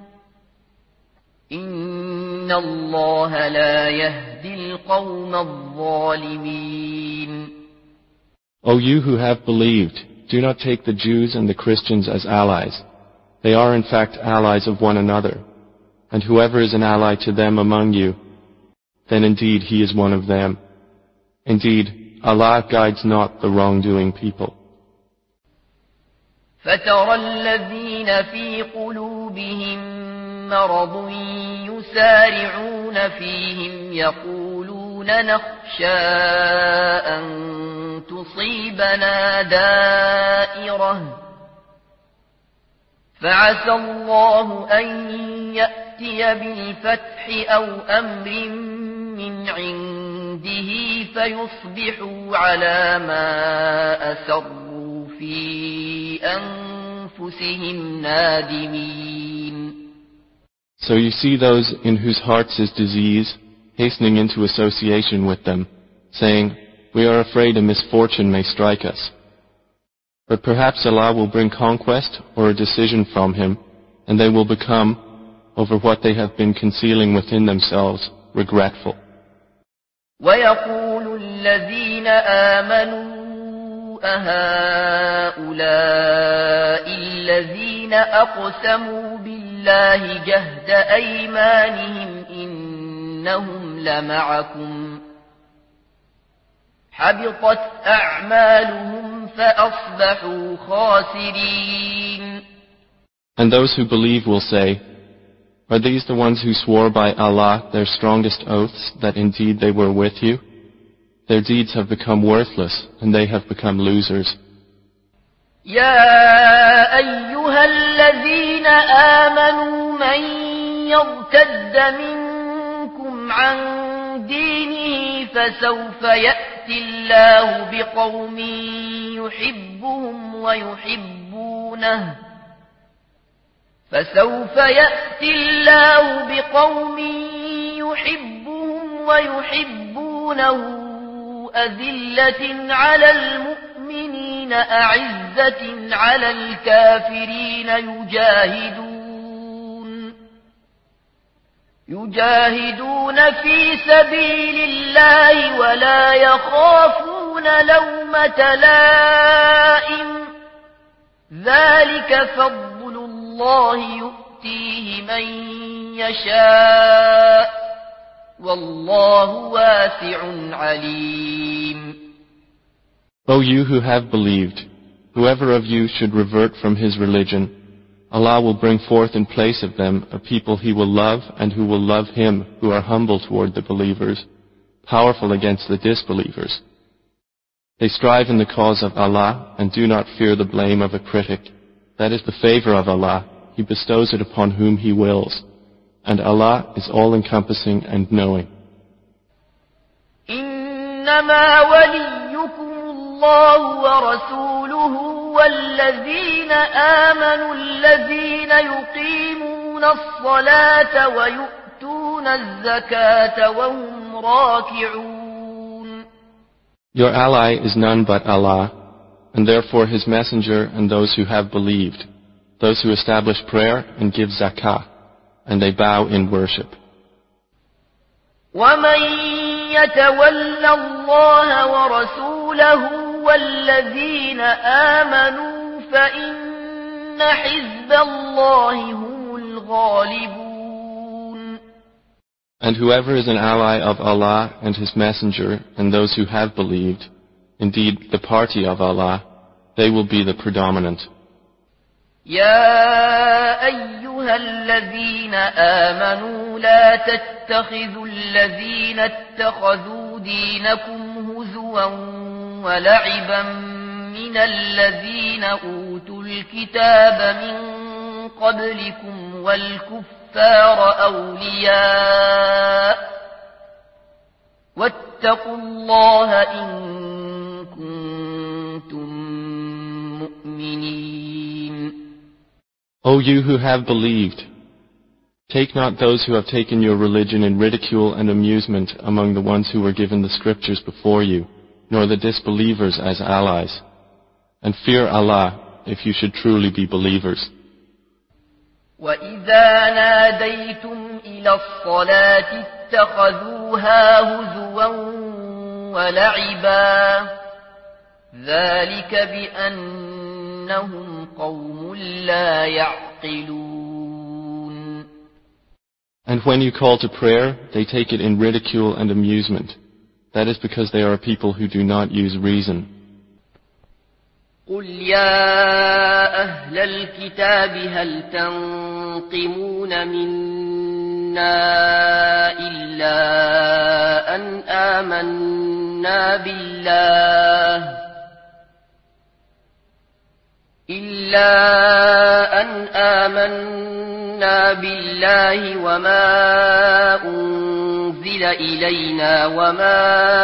إن الله لا يهدي القوم الظالمين. O you who have believed, do not take the Jews and the Christians as allies. They are in fact allies of one another. And whoever is an ally to them among you, then indeed he is one of them. Indeed, Allah guides not the wrongdoing people. فترى الذين في قلوبهم مرض يسارعون فيهم يقولون نخشى أن تصيبنا دائرة فعسى الله أن يأتي بالفتح أو أمر من عنده فيصبحوا على ما أسروا في أنفسهم نادمين. So you see those in whose hearts is disease hastening into association with them, saying, "We are afraid a misfortune may strike us." But perhaps Allah will bring conquest or a decision from Him, and they will become, over what they have been concealing within themselves, regretful. وَيَقُولُ الَّذِينَ آمَنُوا أَهَؤُلَاءِ الَّذِينَ أَقْسَمُوا بِاللَّهِ جَهْدَ أَيْمَانِهِمْ إِنَّهُمْ لَمَعَكُمْ حَبِطَتْ أَعْمَالُهُمْ فَأَصْبَحُوا خَاسِرِينَ. And those who believe will say, "Are these the ones who swore by Allah their strongest oaths that indeed they were with you? Their deeds have become worthless and they have become losers." يا أيها الذين آمنوا من يرتد منكم عن دينه فسوف يأتي الله بقوم يحبهم ويحبونه فسوف يأتي الله بقوم يحبهم ويحبونه أذلة على المؤمنين أعزة على الكافرين يجاهدون يجاهدون في سبيل الله ولا يخافون لومة لائم ذلك فضل الله يؤتيه من يشاء والله واسع عليم. O you who have believed, whoever of you should revert from his religion, Allah will bring forth in place of them a people He will love and who will love Him, who are humble toward the believers, powerful against the disbelievers. They strive in the cause of Allah and do not fear the blame of a critic. That is the favor of Allah. He bestows it upon whom He wills. And Allah is all-encompassing and knowing. إنما وليكم الله ورسوله والذين آمنوا الذين يقيمون الصلاة ويؤتون الزكاة وهم راكعون. Your ally is none but Allah, and therefore His messenger and those who have believed, those who establish prayer and give zakah, and they bow in worship. وَمَن يَتَوَلَّ اللَّهَ وَرَسُولَهُ وَالَّذِينَ آمَنُوا فَإِنَّ حِزْبَ اللَّهِ هُمُ الْغَالِبُونَ. And whoever is an ally of Allah and His Messenger and those who have believed, indeed the party of Allah, they will be the predominant. يا أيها الذين آمنوا لا تتخذوا الذين اتخذوا دينكم هزوا ولعبا من الذين أوتوا الكتاب من قبلكم والكفار أولياء واتقوا الله إن كنتم مؤمنين. O you who have believed, take not those who have taken your religion in ridicule and amusement among the ones who were given the scriptures before you, nor the disbelievers as allies. And fear Allah if you should truly be believers. وَإِذَا نَادَيْتُمْ إِلَى الصَّلَاةِ اتَّخَذُوهَا هُزُوًا وَلَعِبًا ذَلِكَ بِأَنَّهُمْ قَوْمٌ لَا يَعْقِلُونَ. And when you call to prayer, they take it in ridicule and amusement. That is because they are people who do not use reason. قُلْ يَا أَهْلَ الْكِتَابِ هَلْ تَنْقِمُونَ مِنَّا إِلَّا أَنْ آمَنَّا بِاللَّهِ إِلَّا أَنْ آمَنَّا بِاللَّهِ وَمَا أُنْزِلَ إِلَيْنَا وَمَا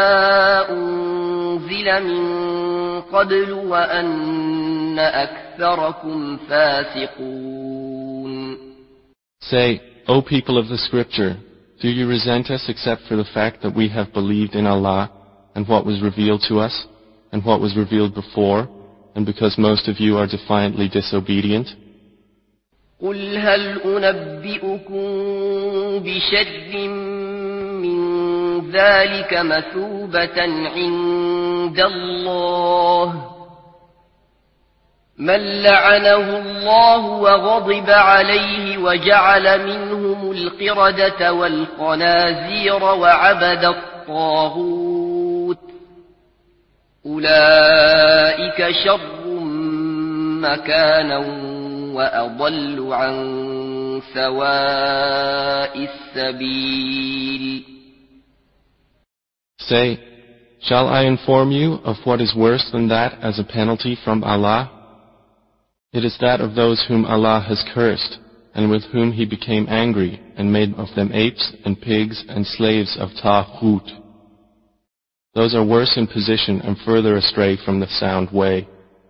أُنْزِلَ مِنْ قبل وأن أكثركم فاسقون. Say, O people of the scripture, do you resent us except for the fact that we have believed in Allah and what was revealed to us and what was revealed before, and because most of you are defiantly disobedient? قل هل أنبئكم بشر من ذلك مثوبة عند الله من لعنه الله وغضب عليه وجعل منهم القردة والخنازير وعبد الطاغوت أولئك شر مكانا وأضل عن سواء السبيل. Say, shall I inform you of what is worse than that as a penalty from Allah? It is that of those whom Allah has cursed, and with whom He became angry, and made of them apes and pigs and slaves of Taghut. Those are worse in position and further astray from the sound way.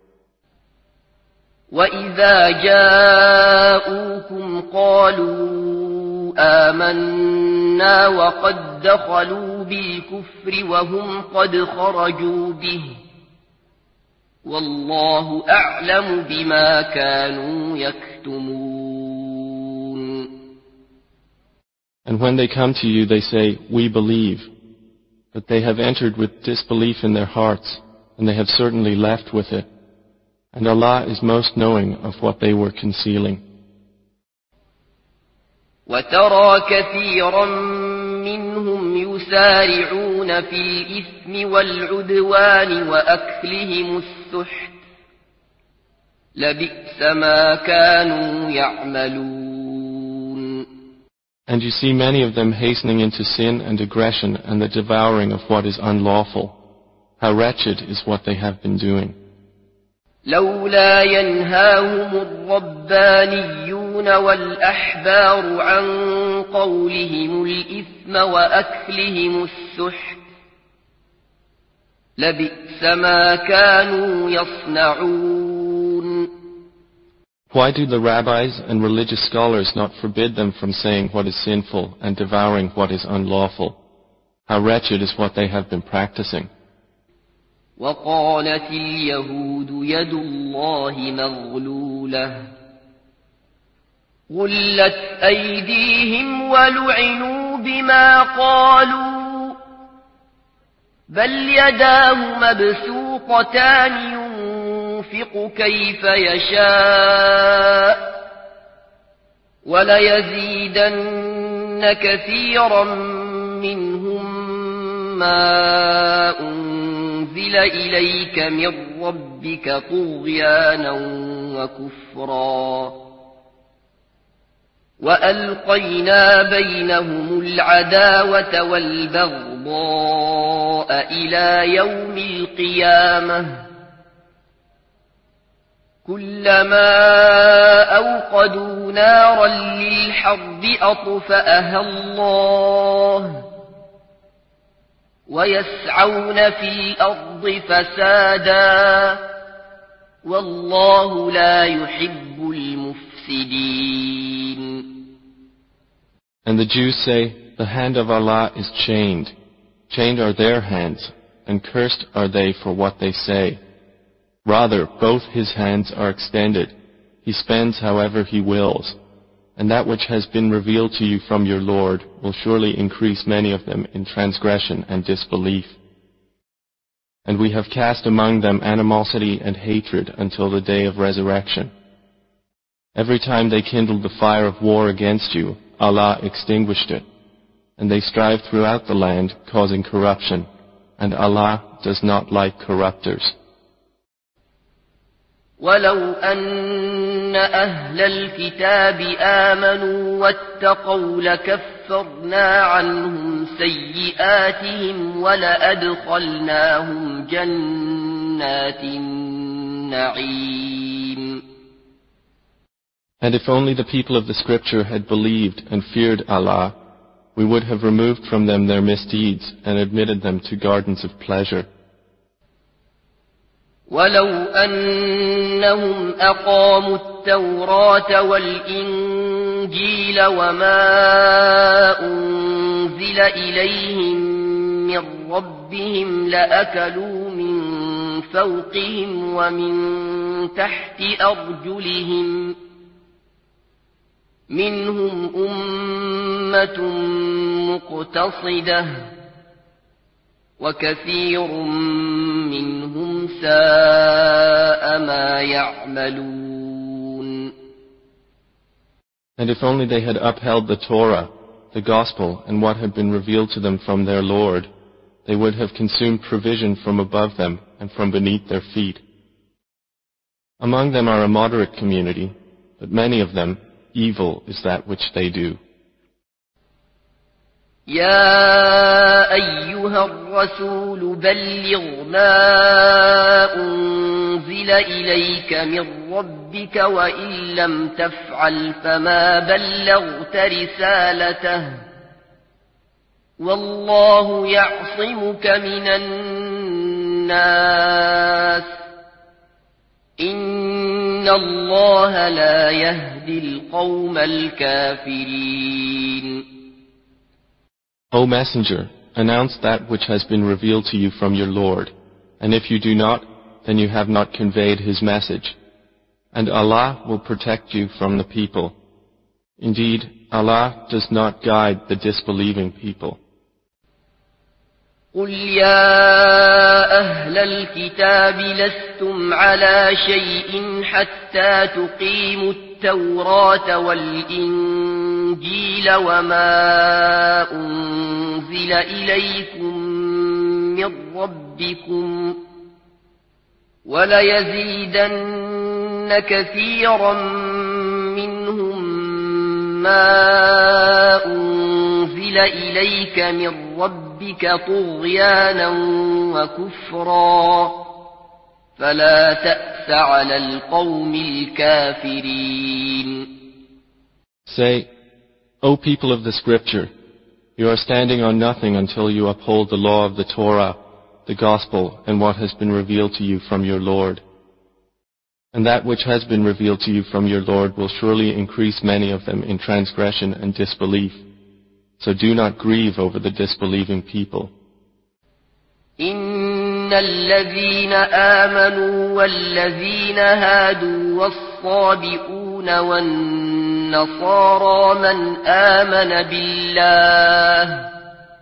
وَإِذَا جَاءُوكُمْ قَالُوا آمَنَّا وَقَدْ دَخَلُوا بِالْكُفْرِ وَهُمْ قَدْ خَرَجُوا بِهِ وَاللَّهُ أَعْلَمُ بِمَا كَانُوا يَكْتُمُونَ. And when they come to you, they say, we believe. But they have entered with disbelief in their hearts, and they have certainly left with it. And Allah is most knowing of what they were concealing. وَتَرَى كَثِيرًا مِّنْهُمْ يُسَارِعُونَ فِي الْإِثْمِ وَالْعُدْوَانِ وَأَكْلِهِمُ السُّحْتَ لَبِئْسَ مَا كَانُوا يَعْمَلُونَ. And you see many of them hastening into sin and aggression and the devouring of what is unlawful. How wretched is what they have been doing. لولا ينهاهم الربانيون والأحبار عن قولهم الإثم وأكلهم السحت لبئس ما كانوا يصنعون. Why do the rabbis and religious scholars not forbid them from saying what is sinful and devouring what is unlawful? How wretched is what they have been practicing. وقالت اليهود يد الله مغلولة غلت أيديهم ولعنوا بما قالوا بل يداه مبسوطتان ينفق كيف يشاء وليزيدن كثيرا منهم ما أنزل إليك من ربك طغيانا وكفرا وألقينا بينهم العداوة والبغضاء إلى يوم القيامة كلما أوقدوا نارا للحرب أطفأها الله ويسعون في الأرض فسادا والله لا يحب المفسدين. And the Jews say, the hand of Allah is chained. Chained are their hands, and cursed are they for what they say. Rather, both his hands are extended. He spends however he wills. And that which has been revealed to you from your Lord will surely increase many of them in transgression and disbelief. And we have cast among them animosity and hatred until the day of resurrection. Every time they kindled the fire of war against you, Allah extinguished it. And they strive throughout the land, causing corruption. And Allah does not like corruptors. ولو أن أهل الكتاب آمنوا واتقوا لكفرنا عنهم سيئاتهم ولأدخلناهم جنات النعيم. And if only the people of the scripture had believed and feared Allah, we would have removed from them their misdeeds and admitted them to gardens of pleasure. ولو أنهم أقاموا التوراة والإنجيل وما أنزل إليهم من ربهم لأكلوا من فوقهم ومن تحت أرجلهم منهم أمة مقتصدة وكثير منهم ساء ما يعملون. And if only they had upheld the Torah, the Gospel, and what had been revealed to them from their Lord, they would have consumed provision from above them and from beneath their feet. Among them are a moderate community, but many of them, evil is that which they do. يا أيها الرسول بلغ ما أنزل إليك من ربك وإن لم تفعل فما بلغت رسالته والله يعصمك من الناس إن الله لا يهدي القوم الكافرين. O Messenger, announce that which has been revealed to you from your Lord, and if you do not, then you have not conveyed His message. And Allah will protect you from the people. Indeed, Allah does not guide the disbelieving people. قل يا أهل الكتاب لستم على شيء حتى تقيموا التوراة والإنجيل وما أنزل إليكم من ربكم وليزيدن كثيرا منهم ما أنزل إليك من ربك طغيانا وكفرا فلا تأس على القوم الكافرين. Say, O people of the scripture, you are standing on nothing until you uphold the law of the Torah, the Gospel, and what has been revealed to you from your Lord. And that which has been revealed to you from your Lord will surely increase many of them in transgression and disbelief. So do not grieve over the disbelieving people. إن الذين آمنوا والذين هادوا والصابئون والنصارى من آمن بالله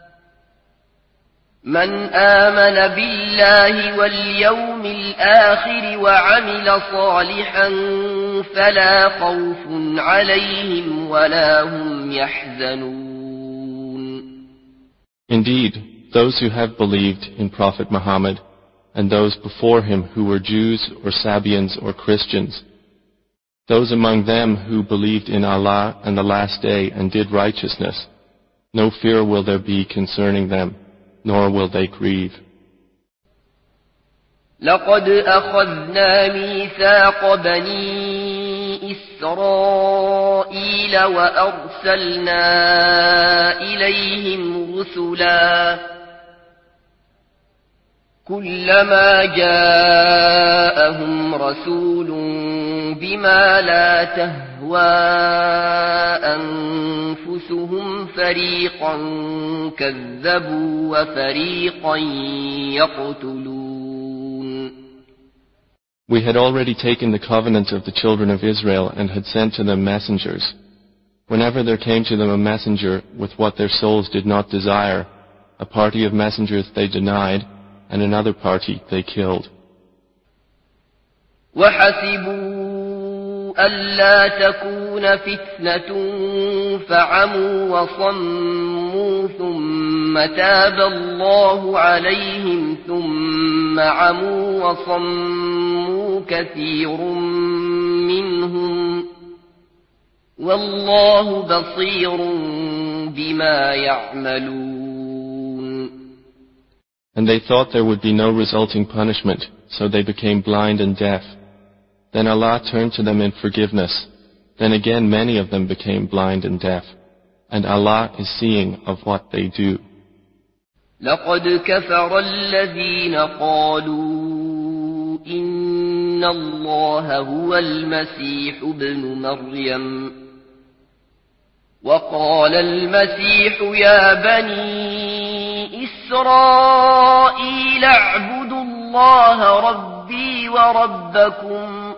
من آمن بالله واليوم الآخر وعمل صالحا فلا خوف عليهم ولا هم يحزنون. Indeed, those who have believed in Prophet Muhammad and those before him who were Jews or Sabians or Christians, those among them who believed in Allah and the last day and did righteousness, no fear will there be concerning them, nor will they grieve. لقد أخذنا ميثاق بني إسرائيل وأرسلنا إليهم رسلا كلما جاءهم رسول بما لا تهوى أنفسهم فريقا كذبوا وفريقا يقتلون. We had already taken the covenant of the children of Israel and had sent to them messengers. Whenever there came to them a messenger with what their souls did not desire, a party of messengers they denied, and another party they killed. وحسبوا ألا تكون فتنة فعموا وصموا ثم تاب الله عليهم ثم عموا وصموا كثير منهم والله بصير بما يعملون. And they thought there would be no resulting punishment, so they became blind and deaf. Then Allah turned to them in forgiveness. Then again many of them became blind and deaf. And Allah is seeing of what they do. لقد كفر الذين قالوا إن الله هو المسيح ابن مريم وقال المسيح يا بني إسرائيل اعبدوا الله ربي وربكم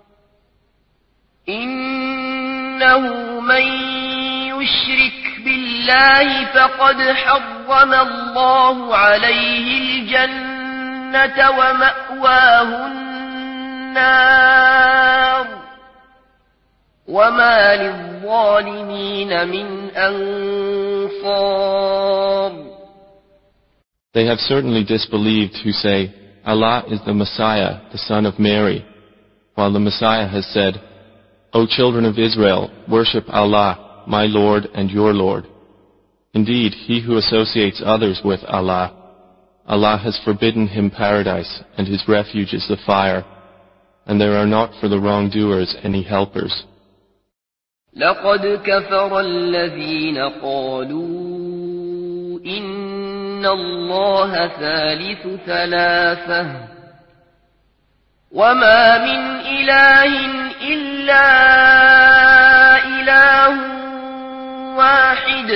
إنه من يشرك بالله فقد حرم الله عليه الجنة ومأواه النار وما للظالمين من أنصار. They have certainly disbelieved who say, Allah is the Messiah, the son of Mary, while the Messiah has said, O children of Israel, worship Allah, my Lord and your Lord. Indeed, he who associates others with Allah, Allah has forbidden him paradise, and his refuge is the fire, and there are not for the wrongdoers any helpers. لقد كفر الذين قالوا إن الله ثالث ثلاثة وما من إله إلا إله واحد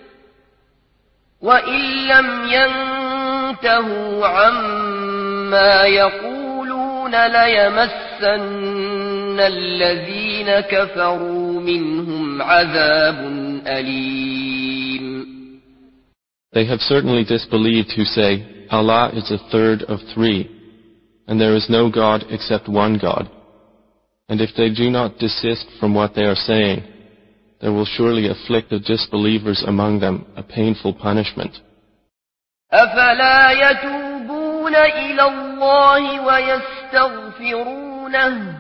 وإن لم ينتهوا عما يقولون ليمسن الذين كفروا منهم عذاب أليم. They have certainly disbelieved who say, Allah is a third of three, and there is no God except one God. And if they do not desist from what they are saying, there will surely afflict the disbelievers among them a painful punishment. أفلا يتوبون إلى الله ويستغفرونه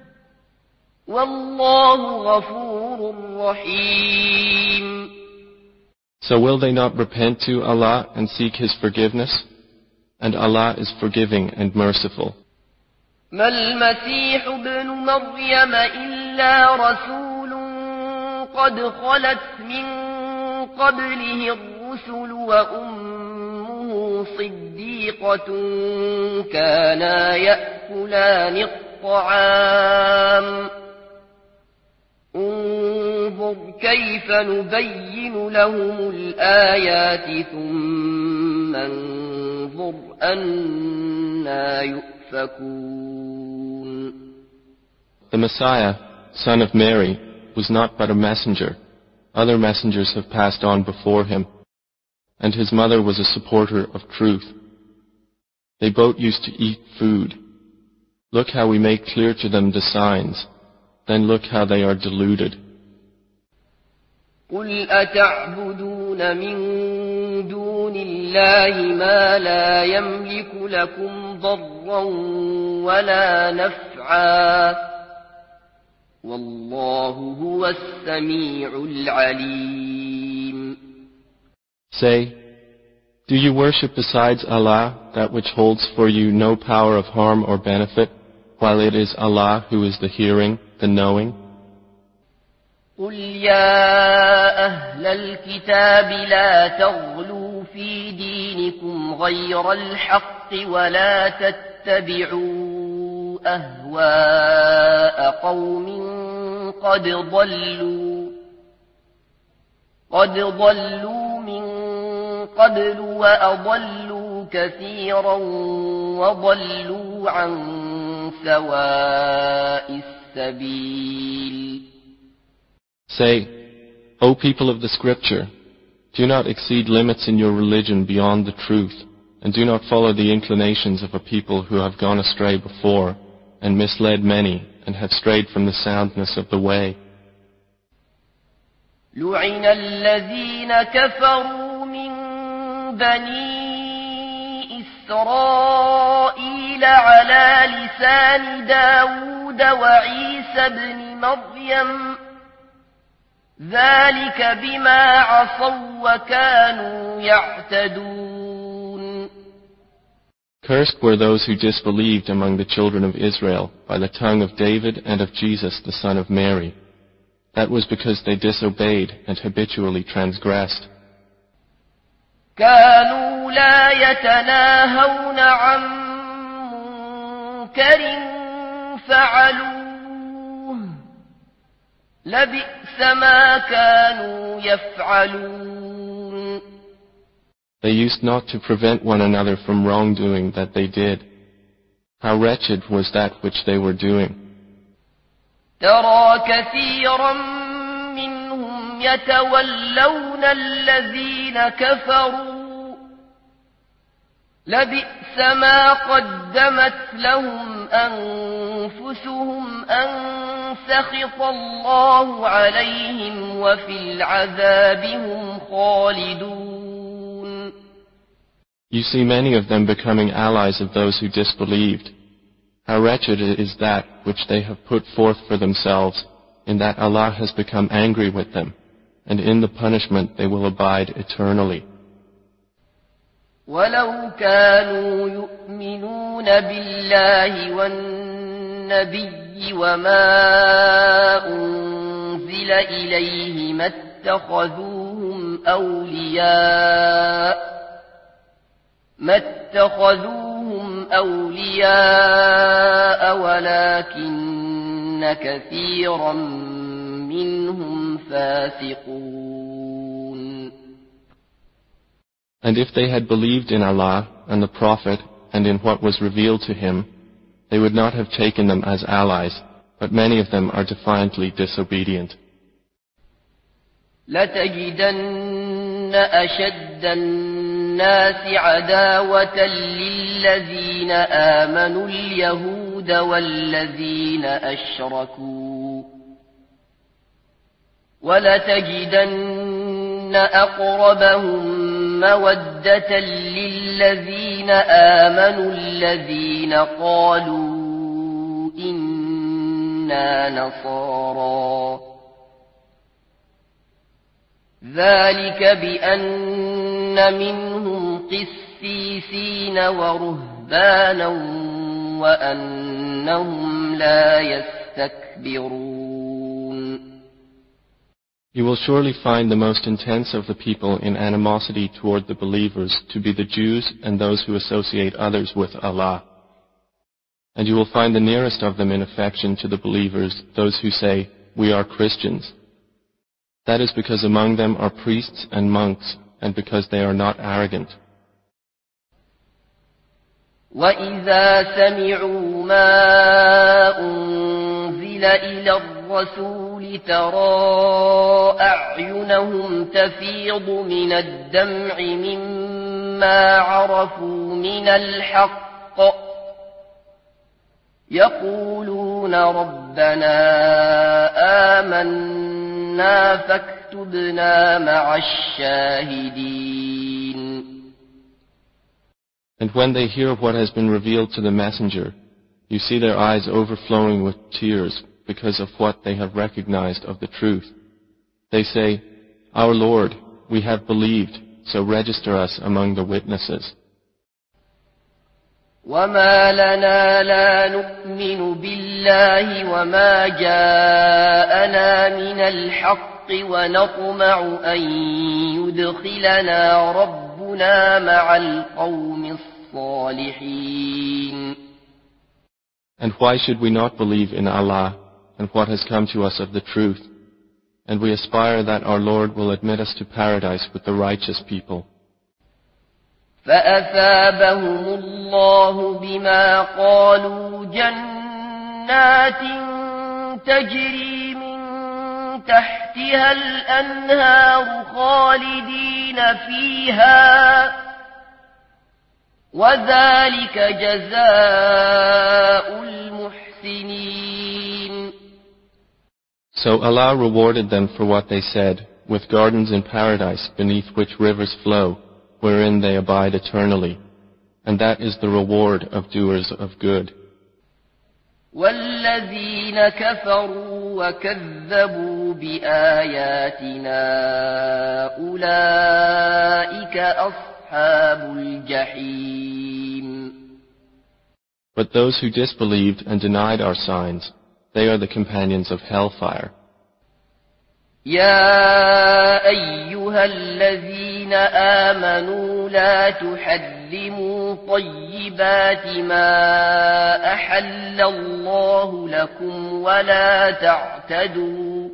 والله غفور رحيم. So will they not repent to Allah and seek His forgiveness? And Allah is forgiving and merciful. ما المسيح ابن مريم إلا رسول قد خلت من قبله الرسل وأمه صديقة كانا يأكلان الطعام انظر كيف نبين لهم الآيات ثم انظر أنا يؤفكون. The Messiah, son of Mary, was not but a messenger. Other messengers have passed on before him, and his mother was a supporter of truth. They both used to eat food. Look how we make clear to them the signs. Then look how they are deluded. قل أتعبدون من دون دون الله ما لا يملك لكم ضرا ولا نفعا والله هو السميع العليم. Say, do you worship besides Allah that which holds for you no power of harm or benefit, while it is Allah who is the hearing, the knowing? قل يا أهل الكتاب لا تغلوا في دينكم غير الحق ولا تتبعوا أهواء قوم قد ضلوا قد ضلوا من قبل وأضلوا كثيرا وضلوا عن سواء السبيل. Say, O people of the Scripture, do not exceed limits in your religion beyond the truth, and do not follow the inclinations of a people who have gone astray before, and misled many, and have strayed from the soundness of the way. لعن الذين كفروا من بني إسرائيل على لسان داود وعيسى بن مريم ذلك بما عصوا وكانوا يعتدون. Cursed were those who disbelieved among the children of Israel by the tongue of David and of Jesus the son of Mary. That was because they disobeyed and habitually transgressed. كانوا لا يتناهون عن منكر فعلوه لبئس ما كانوا يفعلون. They used not to prevent one another from wrongdoing that they did. How wretched was that which they were doing. ترى كثيرا منهم يتولون الذين كفروا لبئس ما قدمت لهم أنفسهم أن سخط الله عليهم وفي العذاب هم خالدون. You see many of them becoming allies of those who disbelieved. How wretched is that which they have put forth for themselves, in that Allah has become angry with them, and in the punishment they will abide eternally. ولو كانوا يؤمنون بالله والنبي وما أنزل إليه ما اتخذوهم أولياء ما اتخذوهم أولياء ولكن كثيرا منهم فاسقون. And if they had believed in Allah and the Prophet and in what was revealed to him, they would not have taken them as allies, but many of them are defiantly disobedient. لتجدن أشد الناس عداوة للذين آمنوا اليهود والذين أشركوا ولتجدن أقربهم مودة للذين آمنوا الذين قالوا إنا نصارى ذلك بأن منهم قسيسين ورهبانا وأنهم لا يستكبرون. You will surely find the most intense of the people in animosity toward the believers to be the Jews and those who associate others with Allah. And you will find the nearest of them in affection to the believers those who say, "We are Christians." That is because among them are priests and monks, and because they are not arrogant. وَإِذَا سَمِعُوا مَا أُنزِلَ إِلَى الرَّسُولِ تَرَى أَعْيُنَهُمْ تَفِيضُ مِنَ الدَّمْعِ مِمَّا عَرَفُوا مِنَ الْحَقِّ يَقُولُونَ رَبَّنَا آمَنَّا فَاكْتُبْنَا مَعَ الشَّاهِدِينَ. And when they hear what has been revealed to the messenger, you see their eyes overflowing with tears because of what they have recognized of the truth. They say, "Our Lord, we have believed, so register us among the witnesses." وما لنا لا نؤمن بالله وما جاءنا من الحق ونطمع أن يدخلنا ربنا مع القوم الصالحين. And why should we not believe in Allah and what has come to us of the truth? And we aspire that our Lord will admit us to paradise with the righteous people. فأثابهم الله بما قالوا جنات تجري من تحتها الأنهار خالدين فيها وذلك جزاء المحسنين. So Allah rewarded them for what they said, with gardens in paradise beneath which rivers flow, wherein they abide eternally. And that is the reward of doers of good. والذين كفروا وكذبوا بآياتنا أولئك أصحاب الجحيم. But those who disbelieved and denied our signs, they are the companions of hellfire. يا أيها الذين آمنوا لا تحرموا طيبات ما أحل الله لكم ولا تعتدوا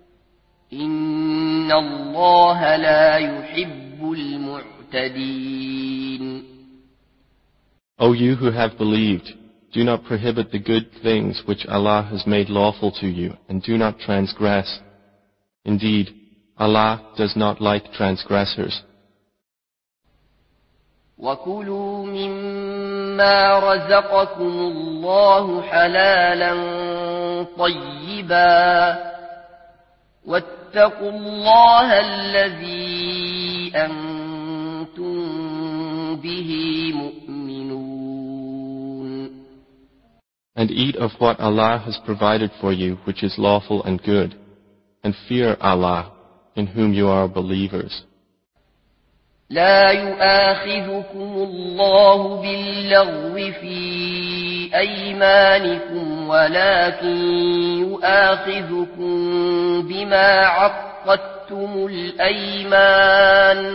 إن الله لا يحب المعتدين. O you who have believed, do not prohibit the good things which Allah has made lawful to you, and do not transgress. Indeed, Allah does not like transgressors. وَكُلُوا مِمَّا رَزَقَكُمُ اللَّهُ حَلَالًا طَيِّبًا وَاتَّقُوا اللَّهَ الَّذِي أَنْتُمْ بِهِ مُؤْمِنُونَ. And eat of what Allah has provided for you which is lawful and good, and fear Allah, in whom you are believers. لا يؤاخذكم الله باللغو في أيمانكم ولكن يؤاخذكم بما عقدتم الأيمان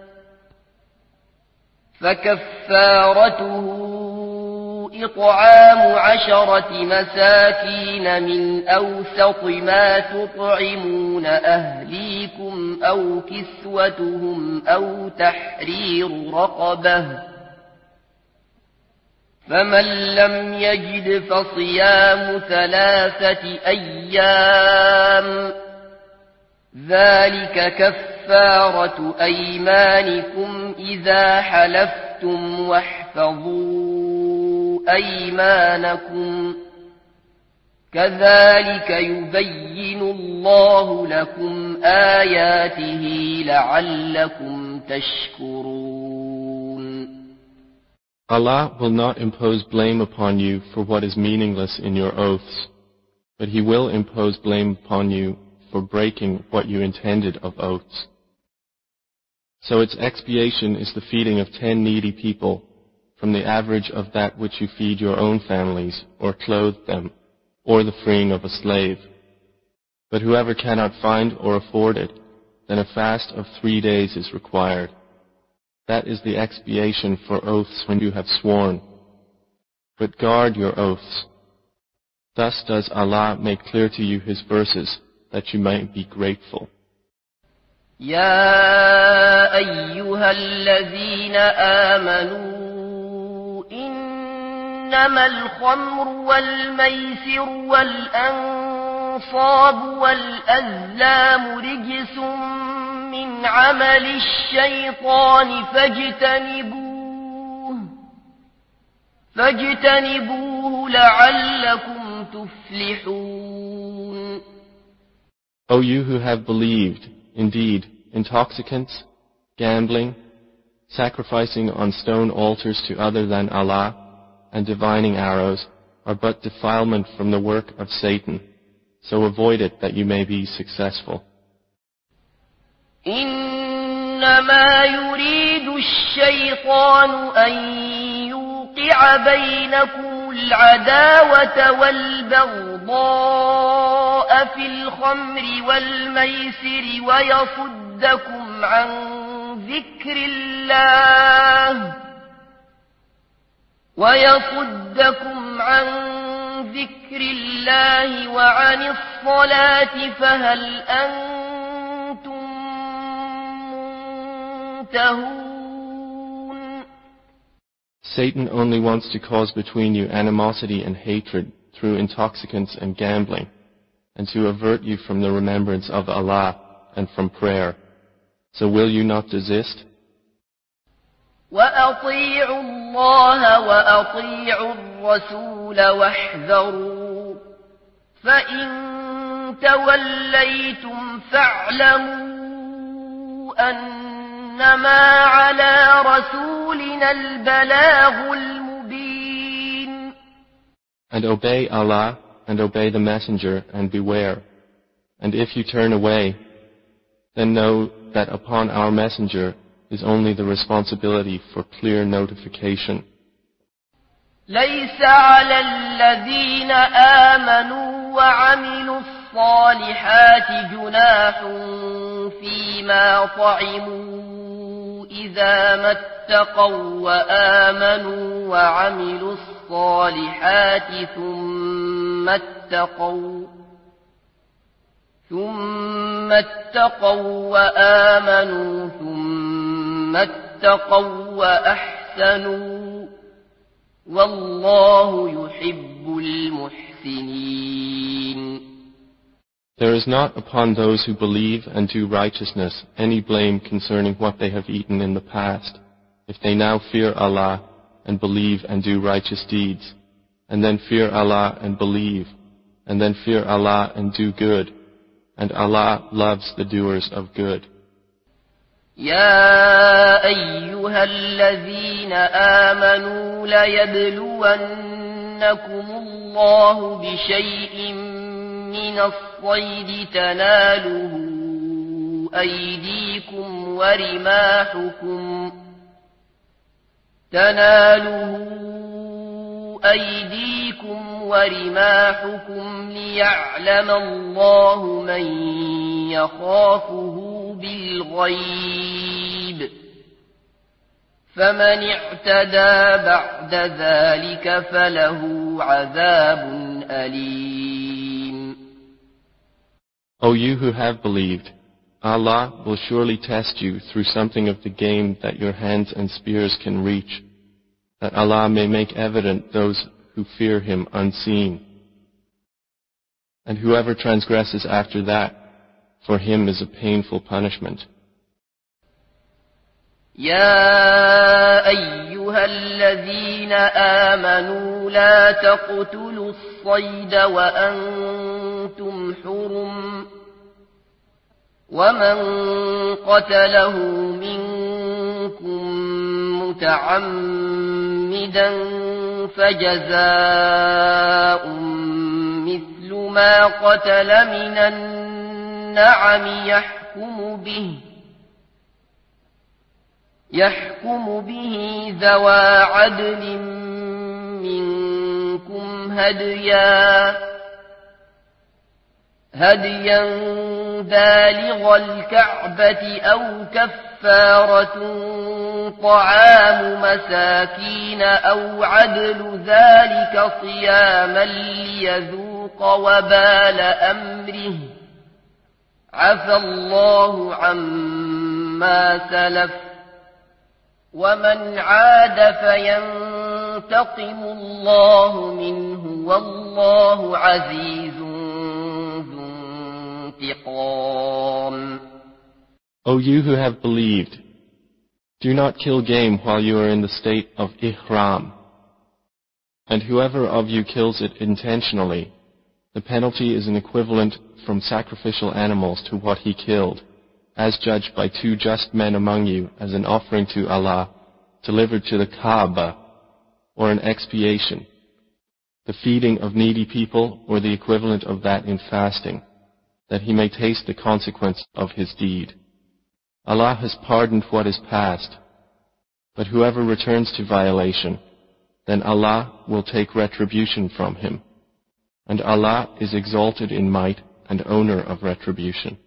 فكفارته إطعام عشرة مساكين من أوسط ما تطعمون أهليكم أو كسوتهم أو تحرير رقبة فمن لم يجد فصيام ثلاثة أيام ذلك كفارة أيمانكم إذا حلفتم واحفظوا أيمانكم كذلك يبين الله لكم آياته لعلكم تشكرون. Allah will not impose blame upon you for what is meaningless in your oaths, but He will impose blame upon you for breaking what you intended of oaths. So its expiation is the feeding of ten needy people, from the average of that which you feed your own families, or clothe them, or the freeing of a slave. But whoever cannot find or afford it, then a fast of three days is required. That is the expiation for oaths when you have sworn. But guard your oaths. Thus does Allah make clear to you His verses, that you might be grateful. يا أيها الذين آمنوا إنما الخمر والميسر والأنصاب والأزلام رجس من عمل الشيطان فاجتنبوه فاجتنبوه لعلكم تفلحون. O you who have believed, indeed, intoxicants, gambling, sacrificing on stone altars to other than Allah, and divining arrows are but defilement from the work of Satan. So avoid it that you may be successful. إنما يريد الشيطان أن يوقع بينكم العداوة والبغضاء في الخمر والميسر ويصدكم عن ذكر الله ويصدكم عن ذكر الله وعن الصلاة فهل أنتم منتهون. Satan only wants to cause between you animosity and hatred through intoxicants and gambling, and to avert you from the remembrance of Allah and from prayer. So will you not desist? وأطيعوا الله وأطيعوا الرسول واحذروا فإن توليتم فاعلموا أنما على رسولنا البلاغ المبين. And obey Allah and obey the Messenger and beware. And if you turn away, then know that upon our Messenger is only the responsibility for clear notification. ليس على الذين آمنوا وعملوا الصالحات جناح فيما طعموا إذا ما اتقوا وآمنوا وعملوا الصالحات ثم اتقوا ثم اتقوا وآمنوا ثم اتقوا وأحسنوا والله يحب المحسنين. There is not upon those who believe and do righteousness any blame concerning what they have eaten in the past, if they now fear Allah and believe and do righteous deeds, and then fear Allah and believe, and then fear Allah and do good, and Allah loves the doers of good. يا أيها الذين آمنوا ليبلونكم الله بشيء من الصيد تناله أيديكم ورماحكم تناله أيديكم ورماحكم ليعلم الله من يخافه بالغيب فمن اعتدى بعد ذلك فله عذاب أليم. O you who have believed, Allah will surely test you through something of the game that your hands and spears can reach, that Allah may make evident those who fear Him unseen. And whoever transgresses after that, for him is a painful punishment. يا أيها الذين آمنوا لا تقتلوا الصيد وأنتم حرم ومن قتله منكم متعمدا فجزاء مثل ما قتل من النعم يحكم به يحكم به ذوى عدل منكم هديا هديا بالغ الكعبة أو كفارة طعام مساكين أو عدل ذلك صياما ليذوق وبال أمره عفى الله عما سلف ومن عاد فينتقم الله منه والله عزيز ذو انتقام. O you who have believed, do not kill game while you are in the state of ihram. And whoever of you kills it intentionally, the penalty is an equivalent from sacrificial animals to what he killed, as judged by two just men among you as an offering to Allah, delivered to the Kaaba, or an expiation, the feeding of needy people, or the equivalent of that in fasting, that he may taste the consequence of his deed. Allah has pardoned what is past, but whoever returns to violation, then Allah will take retribution from him, and Allah is exalted in might and owner of retribution.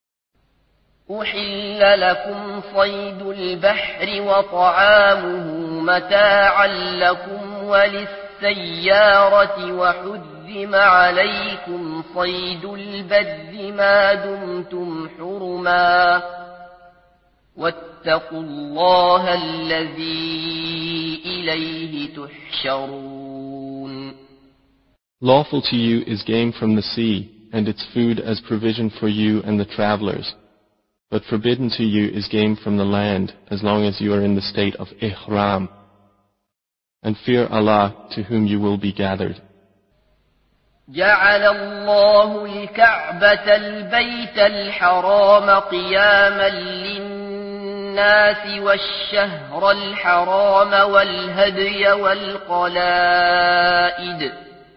أحل لكم صيد البحر وطعامه متاعا لكم وللسيارة وحرم عليكم صيد البر ما دمتم حرما واتقوا الله الذي إليه تحشرون. Lawful to you is game from the sea, and its food as provision for you and the travelers. But forbidden to you is game from the land, as long as you are in the state of ihram. And fear Allah, to whom you will be gathered. جعل الله الكعبة البيت الحرام قياما للناس والشهر الحرام والهدي والقلائد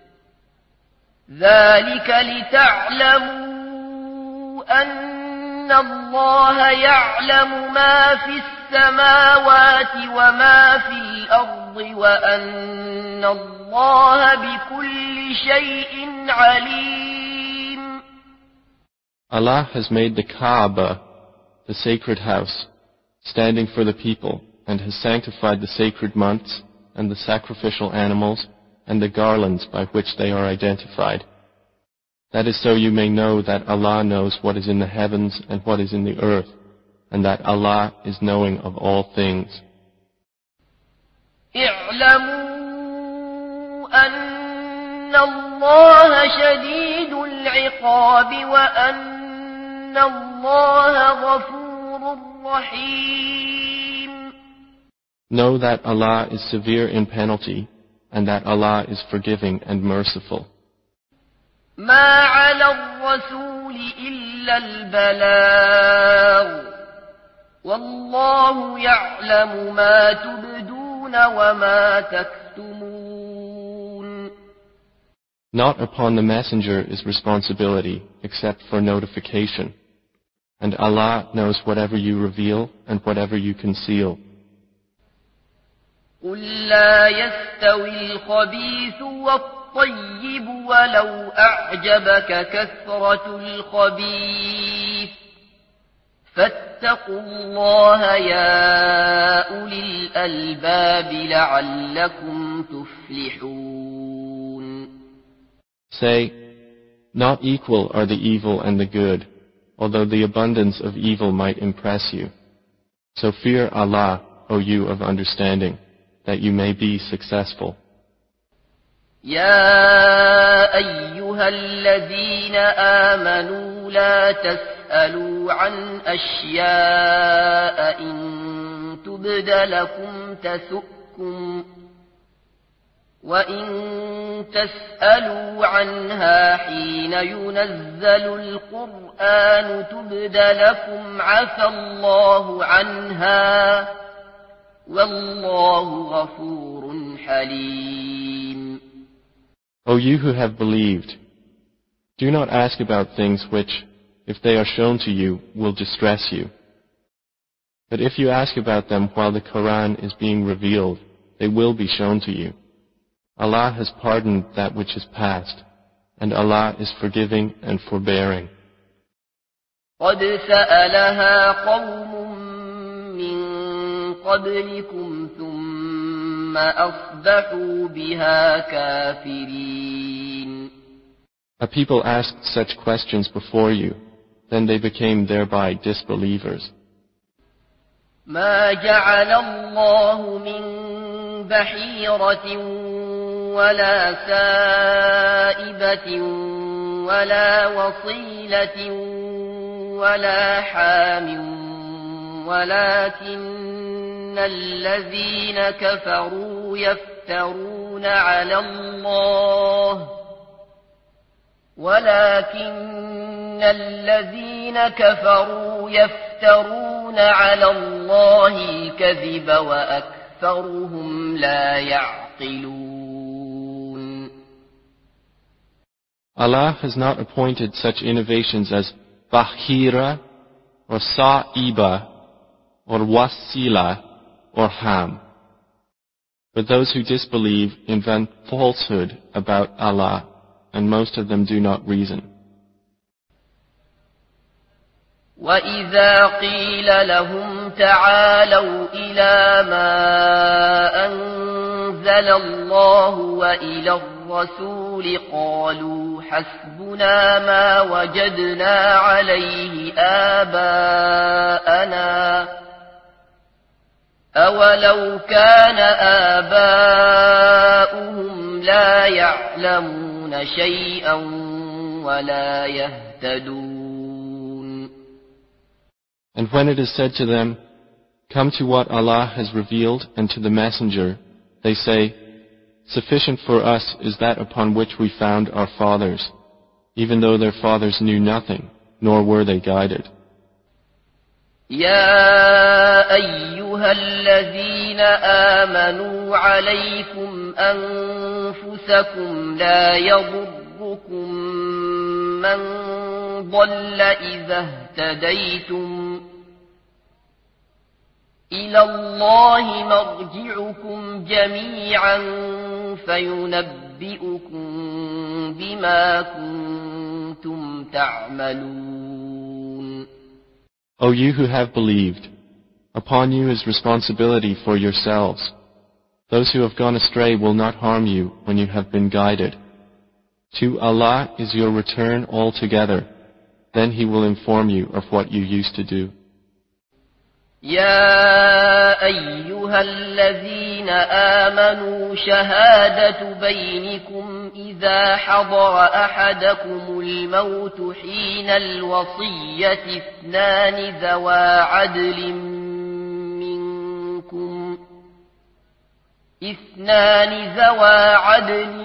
ذلك لتعلموا أن إن الله يعلم ما في السماوات وما في الأرض وأن الله بكل شيء عليم. Allah has made the Kaaba, the sacred house, standing for the people, and has sanctified the sacred months and the sacrificial animals and the garlands by which they are identified. That is so you may know that Allah knows what is in the heavens and what is in the earth, and that Allah is knowing of all things. اعلموا أن الله شديد العقاب وأن الله غفور رحيم. Know that Allah is severe in penalty, and that Allah is forgiving and merciful. ما على الرسول إلا البلاغ والله يعلم ما تبدون وما تكتمون. Not upon the messenger is responsibility except for notification, and Allah knows whatever you reveal and whatever you conceal. قل لا يستوي الخبيث والطيب الطيب ولو أعجبك كثرة الخبيث فاتقوا الله يا أولي الألباب لعلكم تفلحون. Say, not equal are the evil and the good, although the abundance of evil might impress you. So fear Allah, O you of understanding, that you may be successful. يا أيها الذين آمنوا لا تسألوا عن أشياء إن تبد لكم تسؤكم وإن تسألوا عنها حين ينزل القرآن تبد لكم عفى الله عنها والله غفور حليم. O you who have believed, do not ask about things which, if they are shown to you, will distress you. But if you ask about them while the Quran is being revealed, they will be shown to you. Allah has pardoned that which is past, and Allah is forgiving and forbearing. قد سألها قوم من قبلكم ثم أصبحوا بها كافرين. A people asked such questions before you, then they became thereby disbelievers. ما جعل الله من بحيرة ولا سائبة ولا وصيلة ولا حام ولكن الذين كفروا يفترون على الله ولكن الذين كفروا يفترون على الله الكذب وأكثرهم لا يعقلون. Allah has not appointed such innovations as Bahira or Sa'iba or Wasila or Ham. But those who disbelieve invent falsehood about Allah, and most of them do not reason. وَإِذَا قِيلَ لَهُمْ تَعَالَوْا إِلَى مَا أَنزَلَ اللَّهُ وَإِلَى الرَّسُولِ قَالُوا حَسْبُنَا مَا وَجَدْنَا عَلَيْهِ آبَاءَنَا أَوَلَوْ كَانَ آبَاؤُهُمْ لَا يَعْلَمُونَ شَيْئًا وَلَا يَهْتَدُونَ. And when it is said to them, "Come to what Allah has revealed and to the Messenger," they say, "Sufficient for us is that upon which we found our fathers, even though their fathers knew nothing, nor were they guided." يا أيها الذين آمنوا عليكم أنفسكم لا يضركم من ضل إذا اهتديتم إلى الله مرجعكم جميعا فينبئكم بما كنتم تعملون. O you who have believed, upon you is responsibility for yourselves. Those who have gone astray will not harm you when you have been guided. To Allah is your return altogether. Then He will inform you of what you used to do. يا أيها الذين آمنوا شهادة بينكم إذا حضر أحدكم الموت حين الوصية اثنان ذوى عدل منكم اثنان ذوى عدل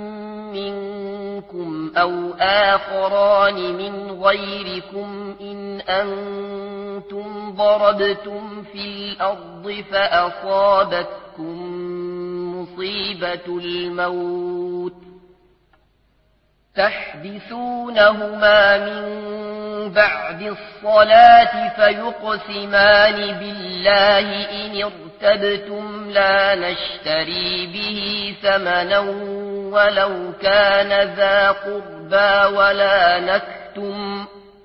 منكم أو آخران من غيركم إن أنتم ضربتم في الأرض فأصابتكم مصيبة الموت تحدثونهما من بعد الصلاة فيقسمان بالله إن ارتبتم لا نشتري به ثمنا ولو كان ذا قربى ولا نكتم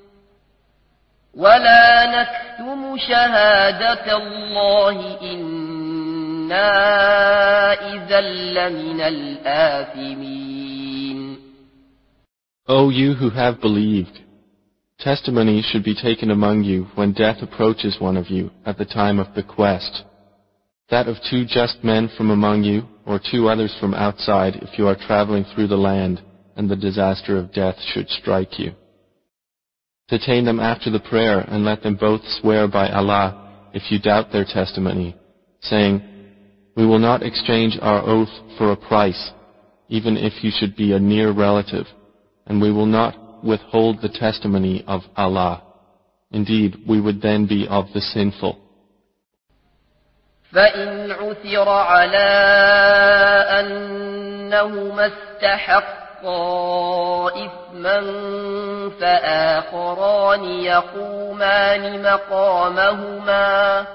ولا نكتم شهادة الله إنا إذا لمن الآثمين. O you who have believed, testimony should be taken among you when death approaches one of you at the time of bequest, that of two just men from among you, or two others from outside if you are traveling through the land and the disaster of death should strike you. Detain them after the prayer and let them both swear by Allah if you doubt their testimony, saying, "We will not exchange our oath for a price, even if you should be a near relative, and we will not withhold the testimony of Allah. Indeed, we would then be of the sinful." فإن عثر على أنهما استحقا إثما فآخران يقومان مقامهما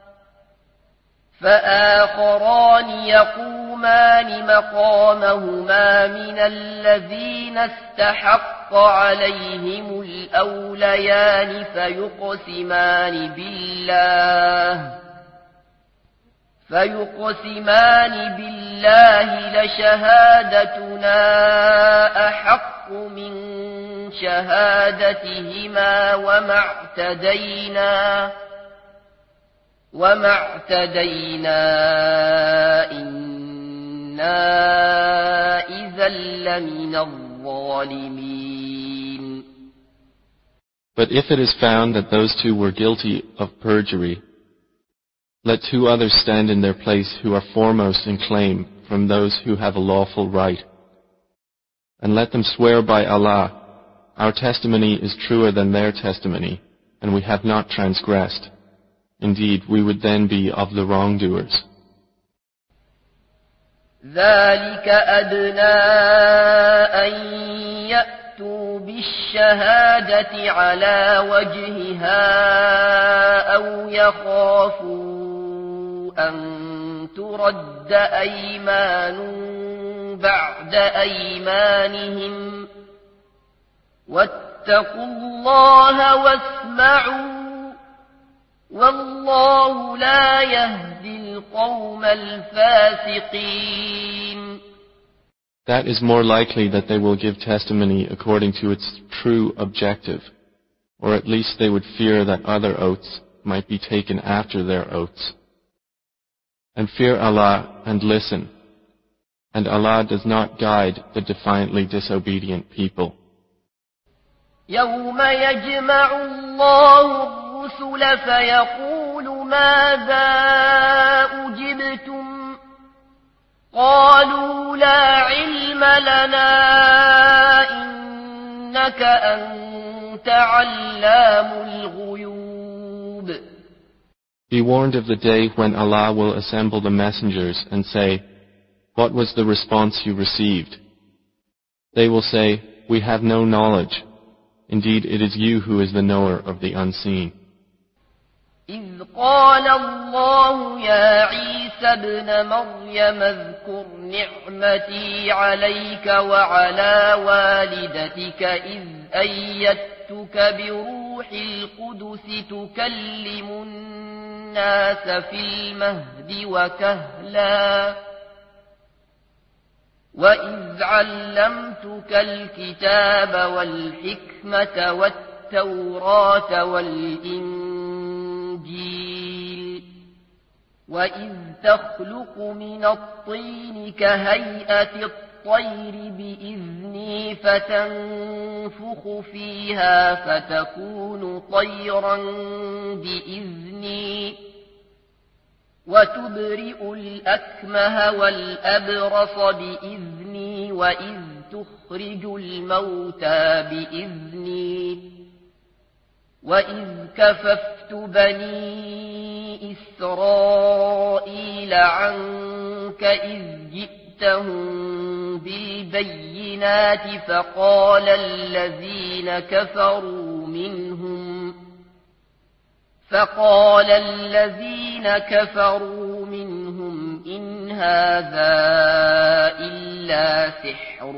فآخران يقومان مقامهما من الذين استحق عليهم الأوليان فيقسمان بالله فيقسمان بالله لشهادتنا أحق من شهادتهما وما اعتدينا وما اعتدينا إنا إذا لمن الظالمين. But if it is found that those two were guilty of perjury, let two others stand in their place who are foremost in claim from those who have a lawful right. And let them swear by Allah, our testimony is truer than their testimony, and we have not transgressed. Indeed, we would then be of the wrongdoers. ذلك أدنى أن يأتوا بالشهادة على وجهها أو يخافوا أن ترد أيمان بعد أيمانهم واتقوا الله واسمعوا والله لا يهدي القوم الفاسقين. That is more likely that they will give testimony according to its true objective, or at least they would fear that other oaths might be taken after their oaths. And fear Allah and listen, and Allah does not guide the defiantly disobedient people. يوم يجمع الله الرسل فيقول ماذا أجبتم قالوا لا علم لنا إنك أنت علام الغيوب. Be warned of the day when Allah will assemble the messengers and say, what was the response you received? They will say, we have no knowledge. Indeed, it is you who is the knower of the unseen. إذ قال الله يا عيسى ابن مريم اذكر نعمتي عليك وعلى والدتك إذ أيدتك بروح القدس تكلم الناس في المهد وكهلا وإذ علمتك الكتاب والحكمة والتوراة والإنجيل وإذ تخلق من الطين كهيئة الطير بإذني فتنفخ فيها فتكون طيرا بإذني وتبرئ الأكمه والأبرص بإذني وإذ تخرج الموتى بإذني وإذ كففت بني إسرائيل عنك إذ جئتهم بالبينات فقال الذين كفروا منهم فقال الذين كفروا منهم إن هذا إلا سحر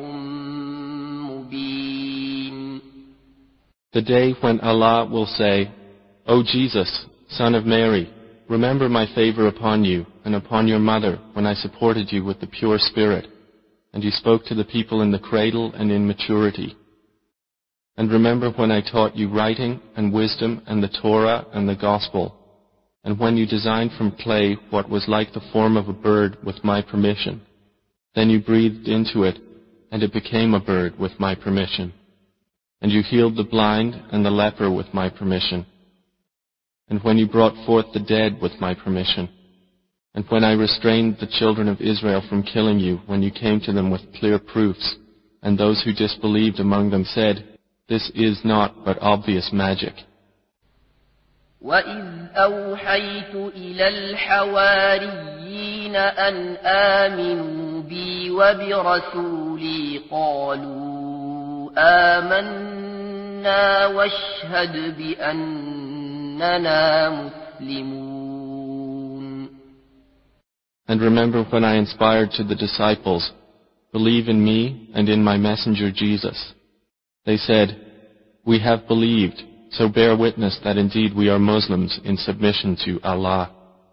مبين. The day when Allah will say, O Jesus, son of Mary, remember my favor upon you and upon your mother when I supported you with the pure spirit, and you spoke to the people in the cradle and in maturity. And remember when I taught you writing and wisdom and the Torah and the Gospel, and when you designed from clay what was like the form of a bird with my permission. Then you breathed into it, and it became a bird with my permission. And you healed the blind and the leper with my permission. And when you brought forth the dead with my permission. And when I restrained the children of Israel from killing you when you came to them with clear proofs, and those who disbelieved among them said, this is not but obvious magic. وَإِذْ أَوْحَيْتُ إِلَى الْحَوَارِيِّينَ أَنْ آمِنُوا بِي وَبِرَسُولِي قَالُوا آمَنَّا وَاشْهَدْ بِأَنَّنَا مُسْلِمُونَ. And remember when I inspired to the disciples, believe in me and in my messenger Jesus. They said, we have believed, so bear witness that indeed we are Muslims in submission to Allah.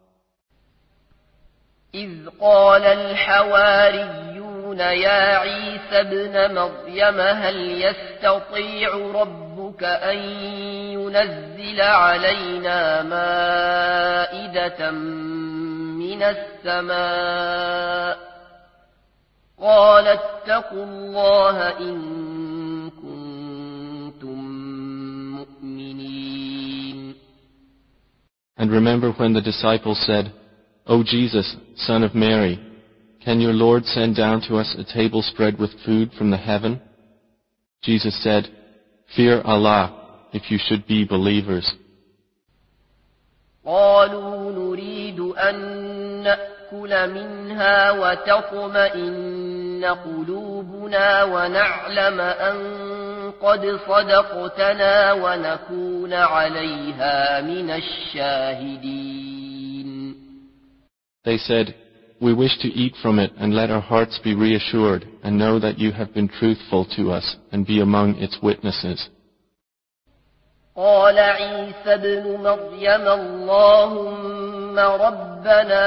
إذ قال الحواريون يا عيسى ابن مريم هل يستطيع ربك أن ينزل علينا مائدة من السماء قال اتقوا الله إن And remember when the disciples said, O Jesus, son of Mary, can your Lord send down to us a table spread with food from the heaven? Jesus said, fear Allah, if you should be believers. قالوا نريد أن نأكل منها وتطمئن قلوبنا ونعلم أن قد صدقتنا ونكون عليها من الشاهدين. They said, "We wish to eat from it and let our hearts be reassured and know that you have been truthful to us and be among its witnesses." قال عيسى ابن مريم اللهم ربنا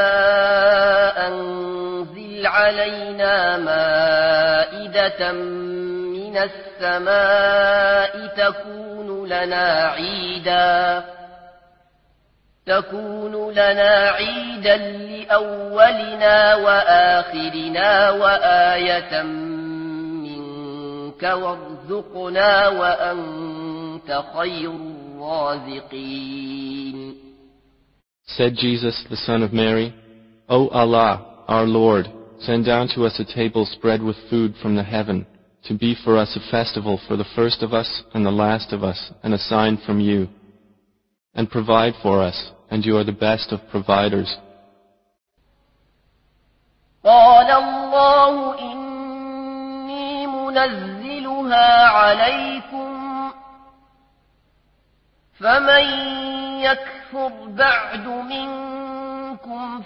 أنزل علينا مائدة من السماء تكون لنا عيدا تكون لنا عيدا لأولنا وآخرنا وآية منك وارزقنا وأنت خير الرازقين. Said Jesus, the son of Mary, "O Allah, our Lord, send down to us a table spread with food from the heaven, to be for us a festival for the first of us and the last of us, and a sign from you. And provide for us, and you are the best of providers." قال الله إني منزلها عليكم فمن يكفر بعد منكم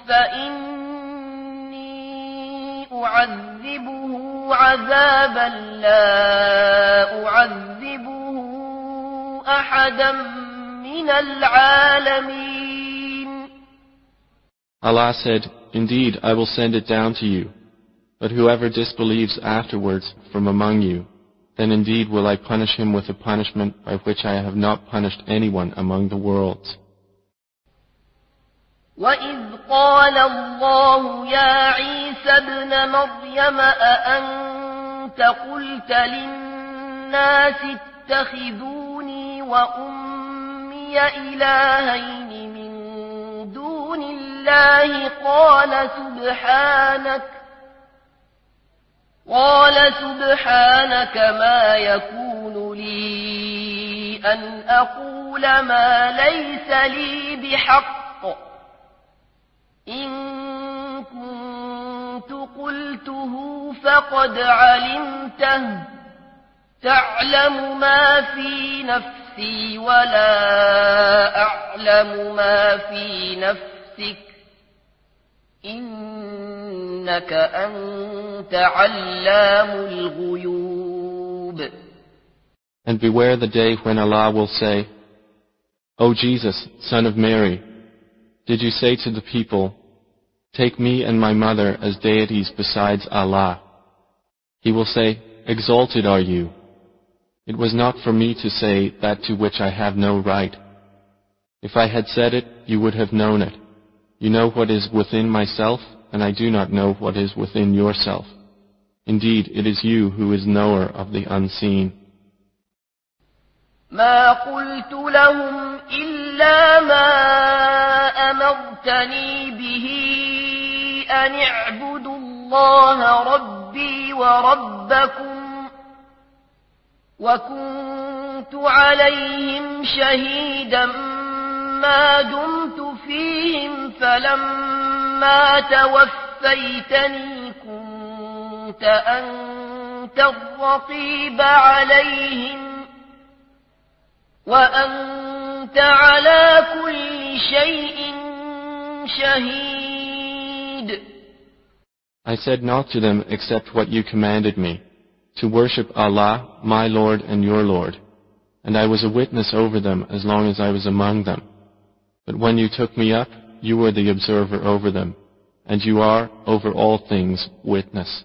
فإني أعذبه عذابا لا أعذبه أحدا من العالمين. Allah said, "Indeed, I will send it down to you. But whoever disbelieves afterwards from among you, then indeed will I punish him with a punishment by which I have not punished anyone among the worlds." وَإِذْ قَالَ اللَّهُ يَا عِيسَى ابْنَ مَرْيَمَ أَأَنْتَ قُلْتَ لِلنَّاسِ اتَّخِذُونِي وَأُمِّيَ إِلَٰهَيْنِ مِن دُونِ اللَّهِ قَالَ سُبْحَانَكَ قال سبحانك ما يكون لي أن أقول ما ليس لي بحق إن كنت قلته فقد علمته تعلم ما في نفسي ولا أعلم ما في نفسك إنك أنت علام الغيوب. And beware the day when Allah will say, "O Jesus, son of Mary, did you say to the people, 'Take me and my mother as deities besides Allah'?" He will say, "Exalted are you. It was not for me to say that to which I have no right. If I had said it, you would have known it. You know what is within myself, and I do not know what is within yourself. Indeed, it is you who is knower of the unseen." ما قلت لهم إلا ما أمرتني به أن اعبدوا الله ربي وربكم وكنت عليهم شهيدا ما دمت فيهم فلما توفيتني كنت أنت الرقيب عليهم وأنت على كل شيء شهيد. I said not to them except what you commanded me, to worship Allah, my Lord and your Lord, and I was a witness over them as long as I was among them. But when you took me up, you were the observer over them, and you are, over all things, witness.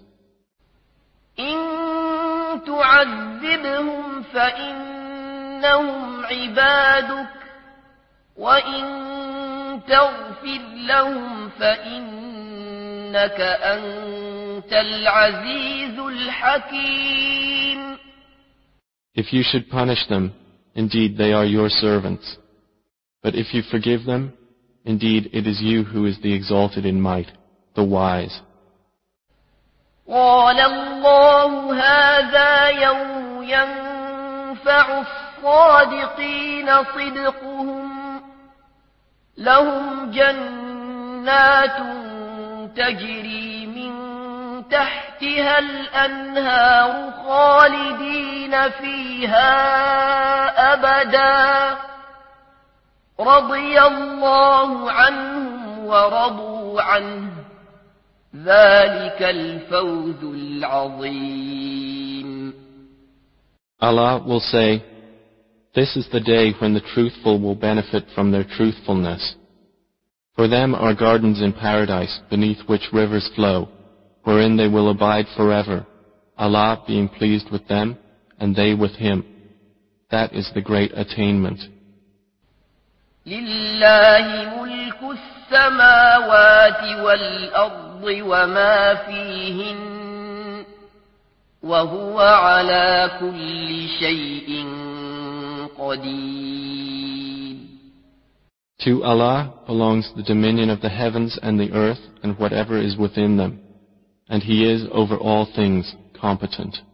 إن تعذبهم فإنهم عبادك وإن تغفر لهم فإنك أنت العزيز الحكيم. If you should punish them, indeed they are your servants. But if you forgive them, indeed it is you who is the exalted in might, the wise. قال الله هذا يوم ينفع للصادقين صدقهم لهم جنات تجري من تحتها الأنهار خالدين فيها أبدا رضي الله عنهم ورضوا عنه ذلك الفوز العظيم. Allah will say, "This is the day when the truthful will benefit from their truthfulness. For them are gardens in paradise beneath which rivers flow, wherein they will abide forever, Allah being pleased with them and they with Him. That is the great attainment." لله ملك السماوات والأرض وما فيهن وهو على كل شيء قدير. To Allah belongs the dominion of the heavens and the earth and whatever is within them, and He is over all things competent.